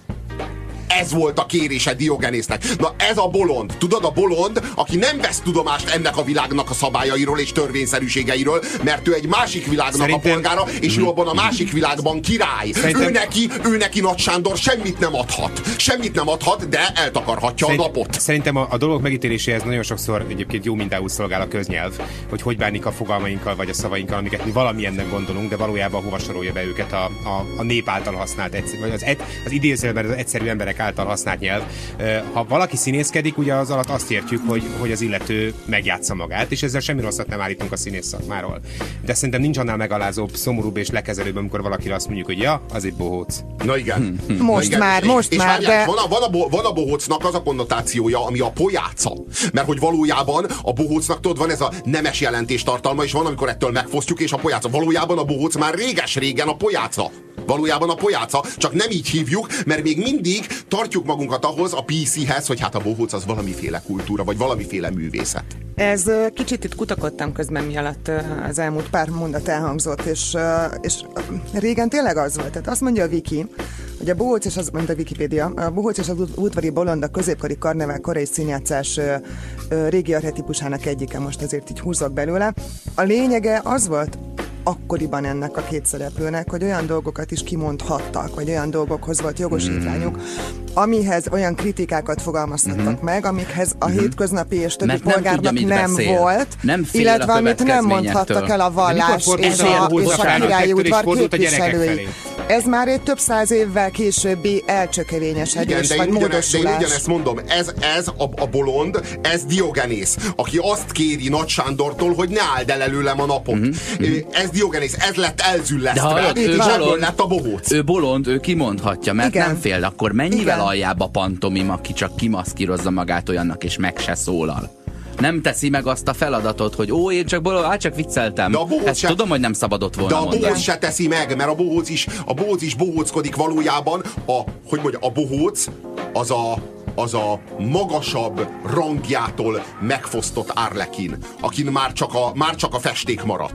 Ez volt a kérése Diogenésznek. Na ez a bolond. Tudod, a bolond, aki nem vesz tudomást ennek a világnak a szabályairól és törvényszerűségeiről, mert ő egy másik világnak Szerintem... a polgára, és ő abban a másik világban király. Szerintem... Ő, neki, ő neki Nagy Sándor semmit nem adhat. Semmit nem adhat, de eltakarhatja Szerint, a napot. Szerintem a, a dolog megítéléséhez nagyon sokszor egyébként jó mintául szolgál a köznyelv, hogy hogy bánik a fogalmainkkal vagy a szavainkkal, amiket mi valamilyennek gondolunk, de valójában hova sorolja be őket a, a, a nép által használt, vagy az, az idézőben az egyszerű emberek által használt nyelv. Ha valaki színészkedik, ugye az alatt azt értjük, hogy, hogy az illető megjátsza magát, és ezzel semmi rosszat nem állítunk a színész szakmáról. De szerintem nincs annál megalázóbb, szomorúbb és lekezelőbb, amikor valakire azt mondjuk, hogy ja, az egy bohóc. Na igen. Most Na igen. már, most és már, várjál, de... van, a, van, a, bo- van a bohócnak az a konnotációja, ami a pojáca. Mert hogy valójában a bohócnak, tudod, van ez a nemes jelentés tartalma, és van, amikor ettől megfosztjuk, és a pojáca. Valójában a bohóc már réges-régen a pojáca. Valójában a pojáca, csak nem így hívjuk, mert még mindig tartjuk magunkat ahhoz, a pé céhez, hogy hát a bohóc az valamiféle kultúra, vagy valamiféle művészet. Ez ö, kicsit itt kutakodtam közben, mi alatt ö, az elmúlt pár mondat elhangzott, és, ö, és ö, régen tényleg az volt. Tehát azt mondja a Wiki, hogy a bohóc és az, mondta a Wikipédia, a bohóc és az udvari bolond a középkori karnevál korai színjátszás ö, ö, régi archetípusának egyike, most azért így húzok belőle. A lényege az volt akkoriban ennek a két szereplőnek, hogy olyan dolgokat is kimondhattak, vagy olyan dolgokhoz volt jogosítványuk, amihez olyan kritikákat fogalmaztattak mm-hmm. meg, amikhez a mm-hmm. hétköznapi és többi Mert nem polgárnak tudja, nem beszél. volt, nem illetve amit nem mondhattak el a vallás és a, és a királyi udvar képviselői. Ez már egy több száz évvel későbbi elcsökevényesedés, vagy ugyane, módosulás. de én ugyanezt mondom, ez, ez a, a bolond, ez Diogenész, aki azt kéri Nagy Sándortól, hogy ne áld el előlem a napot. Mm-hmm. Ez Diogenész, ez lett elzüllesztve, és ebből lett a bohóc. Ő bolond, ő kimondhatja, mert Igen. nem fél, akkor mennyivel Igen. aljább a pantomim, aki csak kimaszkírozza magát olyannak, és meg se szólal. Nem teszi meg azt a feladatot, hogy ó, én csak bolond, hát csak vicceltem. Ezt se, tudom, hogy nem szabadott volna De a mondani. bohóc se teszi meg, mert a bohóc is, a bohóc is bohóckodik valójában. A, hogy mondja, a bohóc az a, az a magasabb rangjától megfosztott Arlekin, akin már csak a, már csak a festék maradt.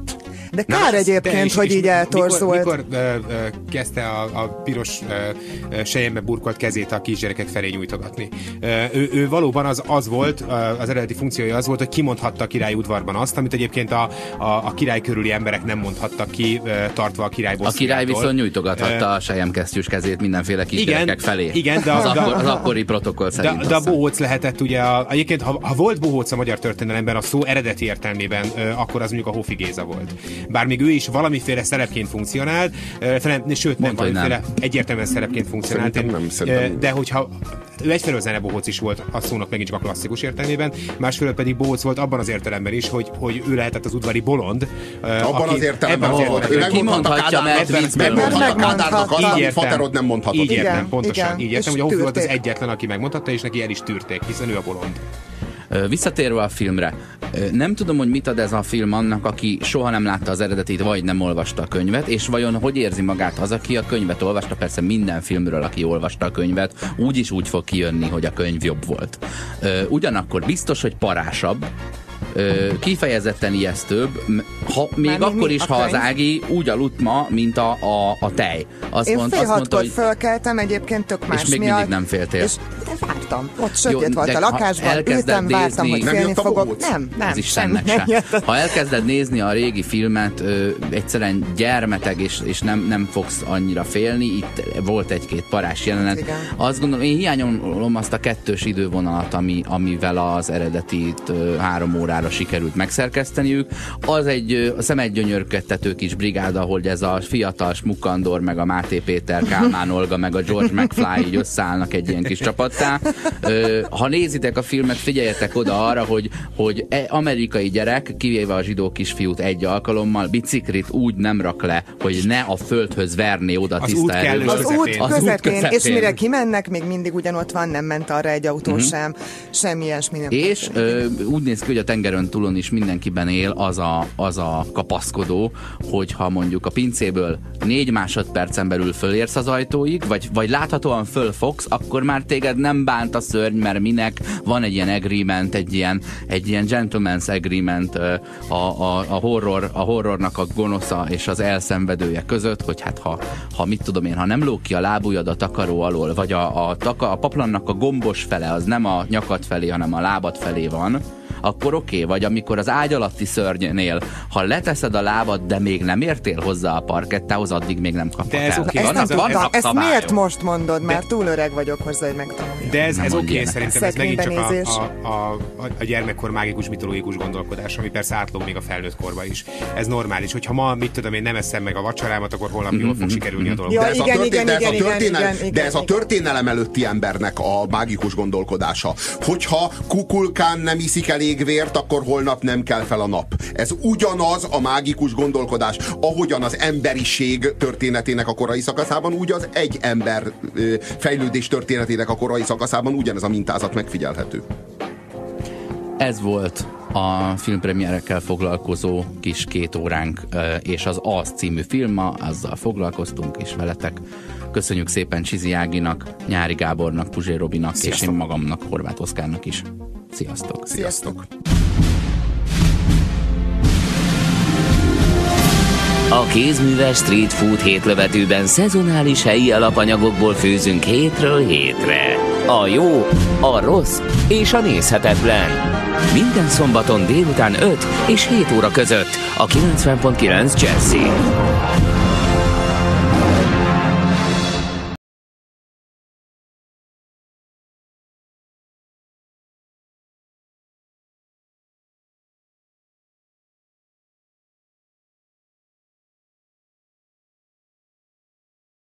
De kár Na, egyébként, is, hogy így eltorzolt. Mikor, mikor ö, ö, kezdte a, a piros ö, selyembe burkolt kezét a kisgyerekek felé nyújtogatni? Ö, ő, ő valóban az, az volt, az eredeti funkciója az volt, hogy kimondhatta a király udvarban azt, amit egyébként a, a, a király körüli emberek nem mondhattak ki, ö, tartva a király bosszújától. A király viszont nyújtogathatta a selyemkesztyűs kezét mindenféle kisgyerekek felé. Igen, de az, de, akkor, az akkori protokoll szerint. De, de a bohóc lehetett ugye, a, egyébként ha, ha volt bohóc a magyar történelemben a szó eredeti értelmében, ö, akkor az mondjuk a Hofi Géza volt. Bár még ő is valamiféle szerepként funkcionált, ö, felem, sőt nem, Mondta, valamiféle nem. egyértelműen szerepként funkcionált. Szerintem nem, szerintem. De hogyha ő egyfelől zenebohóc is volt a szónak megint csak a klasszikus értelmében, másfelől pedig bohóc volt abban az értelemben is, hogy, hogy ő lehetett az udvari bolond. Abban aki, az értelemben ebben volt. Ő kimondhatja, mert viccből megmondhatta Kádárnak azt, Így amit értem. Faterod nem mondhatott. Így értem, Igen, pontosan. igen. Így értem, És hogy a Hofi volt az tűrték. egyetlen, aki megmondhatta, és neki el is tűrték, hiszen ő a bolond. Visszatérve a filmre, nem tudom, hogy mit ad ez a film annak, aki soha nem látta az eredetit, vagy nem olvasta a könyvet, és vajon hogy érzi magát az, aki a könyvet olvasta, persze minden filmről, aki olvasta a könyvet, úgy is úgy fog kijönni, hogy a könyv jobb volt. Ugyanakkor biztos, hogy parásabb, kifejezetten ijesztőbb, ha, még Már akkor mi is, a ha az könyv? Ági úgy aludt ma, mint a, a, a tej. Azt Én mond, fél azt mondta, hatkor hogy fölkeltem, egyébként tök más és még miatt. mindig nem féltél. És vártam. Ott Jó, sötét volt de a ha lakásban, elkezded ültem, vártam, nézni- hogy Nem félni jött a fogok. bohóc? Nem, nem, az semmi Istennek nem se. jött. Ha elkezded nézni a régi filmet, ö, egyszerűen gyermeteg, és, és nem, nem fogsz annyira félni. Itt volt egy-két parás jelenet. Igen. Azt gondolom, én hiányolom azt a kettős idővonalat, ami, amivel az eredetit ö, három órára sikerült megszerkeszteniük. Az egy ö, a szemedgyönyörködtető kis brigád, ahol ez a fiatal Smukandor, meg a Máté Péter, Kálmán Olga, meg a George McFly így összeállnak egy ilyen kis csapattá. Ö, ha nézitek a filmet, figyeljetek oda arra, hogy, hogy e amerikai gyerek, kivéve a zsidó kisfiút egy alkalommal, biciklit úgy nem rak le, hogy ne a földhöz verné oda Az tiszta út kellős erővel. Az közepén. út Az út közepén, és közepén. mire kimennek, még mindig ugyanott van, nem ment arra egy autó Mhm. sem, semmi ilyesmi nem És történt. ö, úgy néz ki, hogy a tengeren túlon is mindenkiben él az a, az a kapaszkodó, hogyha mondjuk a pincéből négy másodpercen belül fölérsz az ajtóig, vagy, vagy láthatóan fölfogsz, akkor már téged nem bánt a szörny, mert minek van egy ilyen agreement, egy ilyen, egy ilyen gentleman's agreement ö, a, a, a, horror, a horrornak a gonosza és az elszenvedője között, hogy hát ha, ha mit tudom én, ha nem lóg ki a lábujjad a takaró alól, vagy a, a, taka, a paplannak a gombos fele, az nem a nyakad felé, hanem a lábad felé van, akkor oké, okay. Vagy amikor az ágy alatti szörnynél, ha leteszed a lábad, de még nem értél hozzá a parkettához, addig még nem kaphat De ez el. oké, Ezt nem vannak- tudtam, vannak ezt szabályok. miért most mondod? Már túl öreg vagyok hozzá, hogy megtanuljam. De ez, Nem ez mondj oké, ilyenek. szerintem ez megint csak a, Szekénybenézés. a, a, a, a gyermekkor mágikus, mitológikus gondolkodás, ami persze átlóg még a felnőtt korba is. Ez normális, hogyha ma, mit tudom én, nem eszem meg a vacsorámat, akkor holnap jól fog sikerülni a dolog. Ja, De ez, igen, a, történ- igen, de ez, a, igen, történelem, igen, igen, de ez a igen. történelem előtti embernek a mágikus gondolkodása. Hogyha Kukulkán nem iszik elég vért, akkor holnap nem kell fel a nap. Ez ugyanaz a mágikus gondolkodás. Ahogyan az emberiség történetének a korai szakaszában, úgy az egy ember ö, fejlődés történetének a korai szakaszában ugyanez a mintázat megfigyelhető. Ez volt a filmpremierekkel foglalkozó kis két óránk, és az Az című film, ma azzal foglalkoztunk is veletek. Köszönjük szépen Csizi Áginak, Nyári Gábornak, Puzsér Robinak, Sziasztok. és én magamnak, Horváth Oszkárnak is. Sziasztok! Sziasztok! A kézműves street food hétlövetőben szezonális helyi alapanyagokból főzünk hétről hétre. A jó, a rossz és a nézhetetlen. Minden szombaton délután öt és hét óra között a kilencven pont kilenc Jazzy.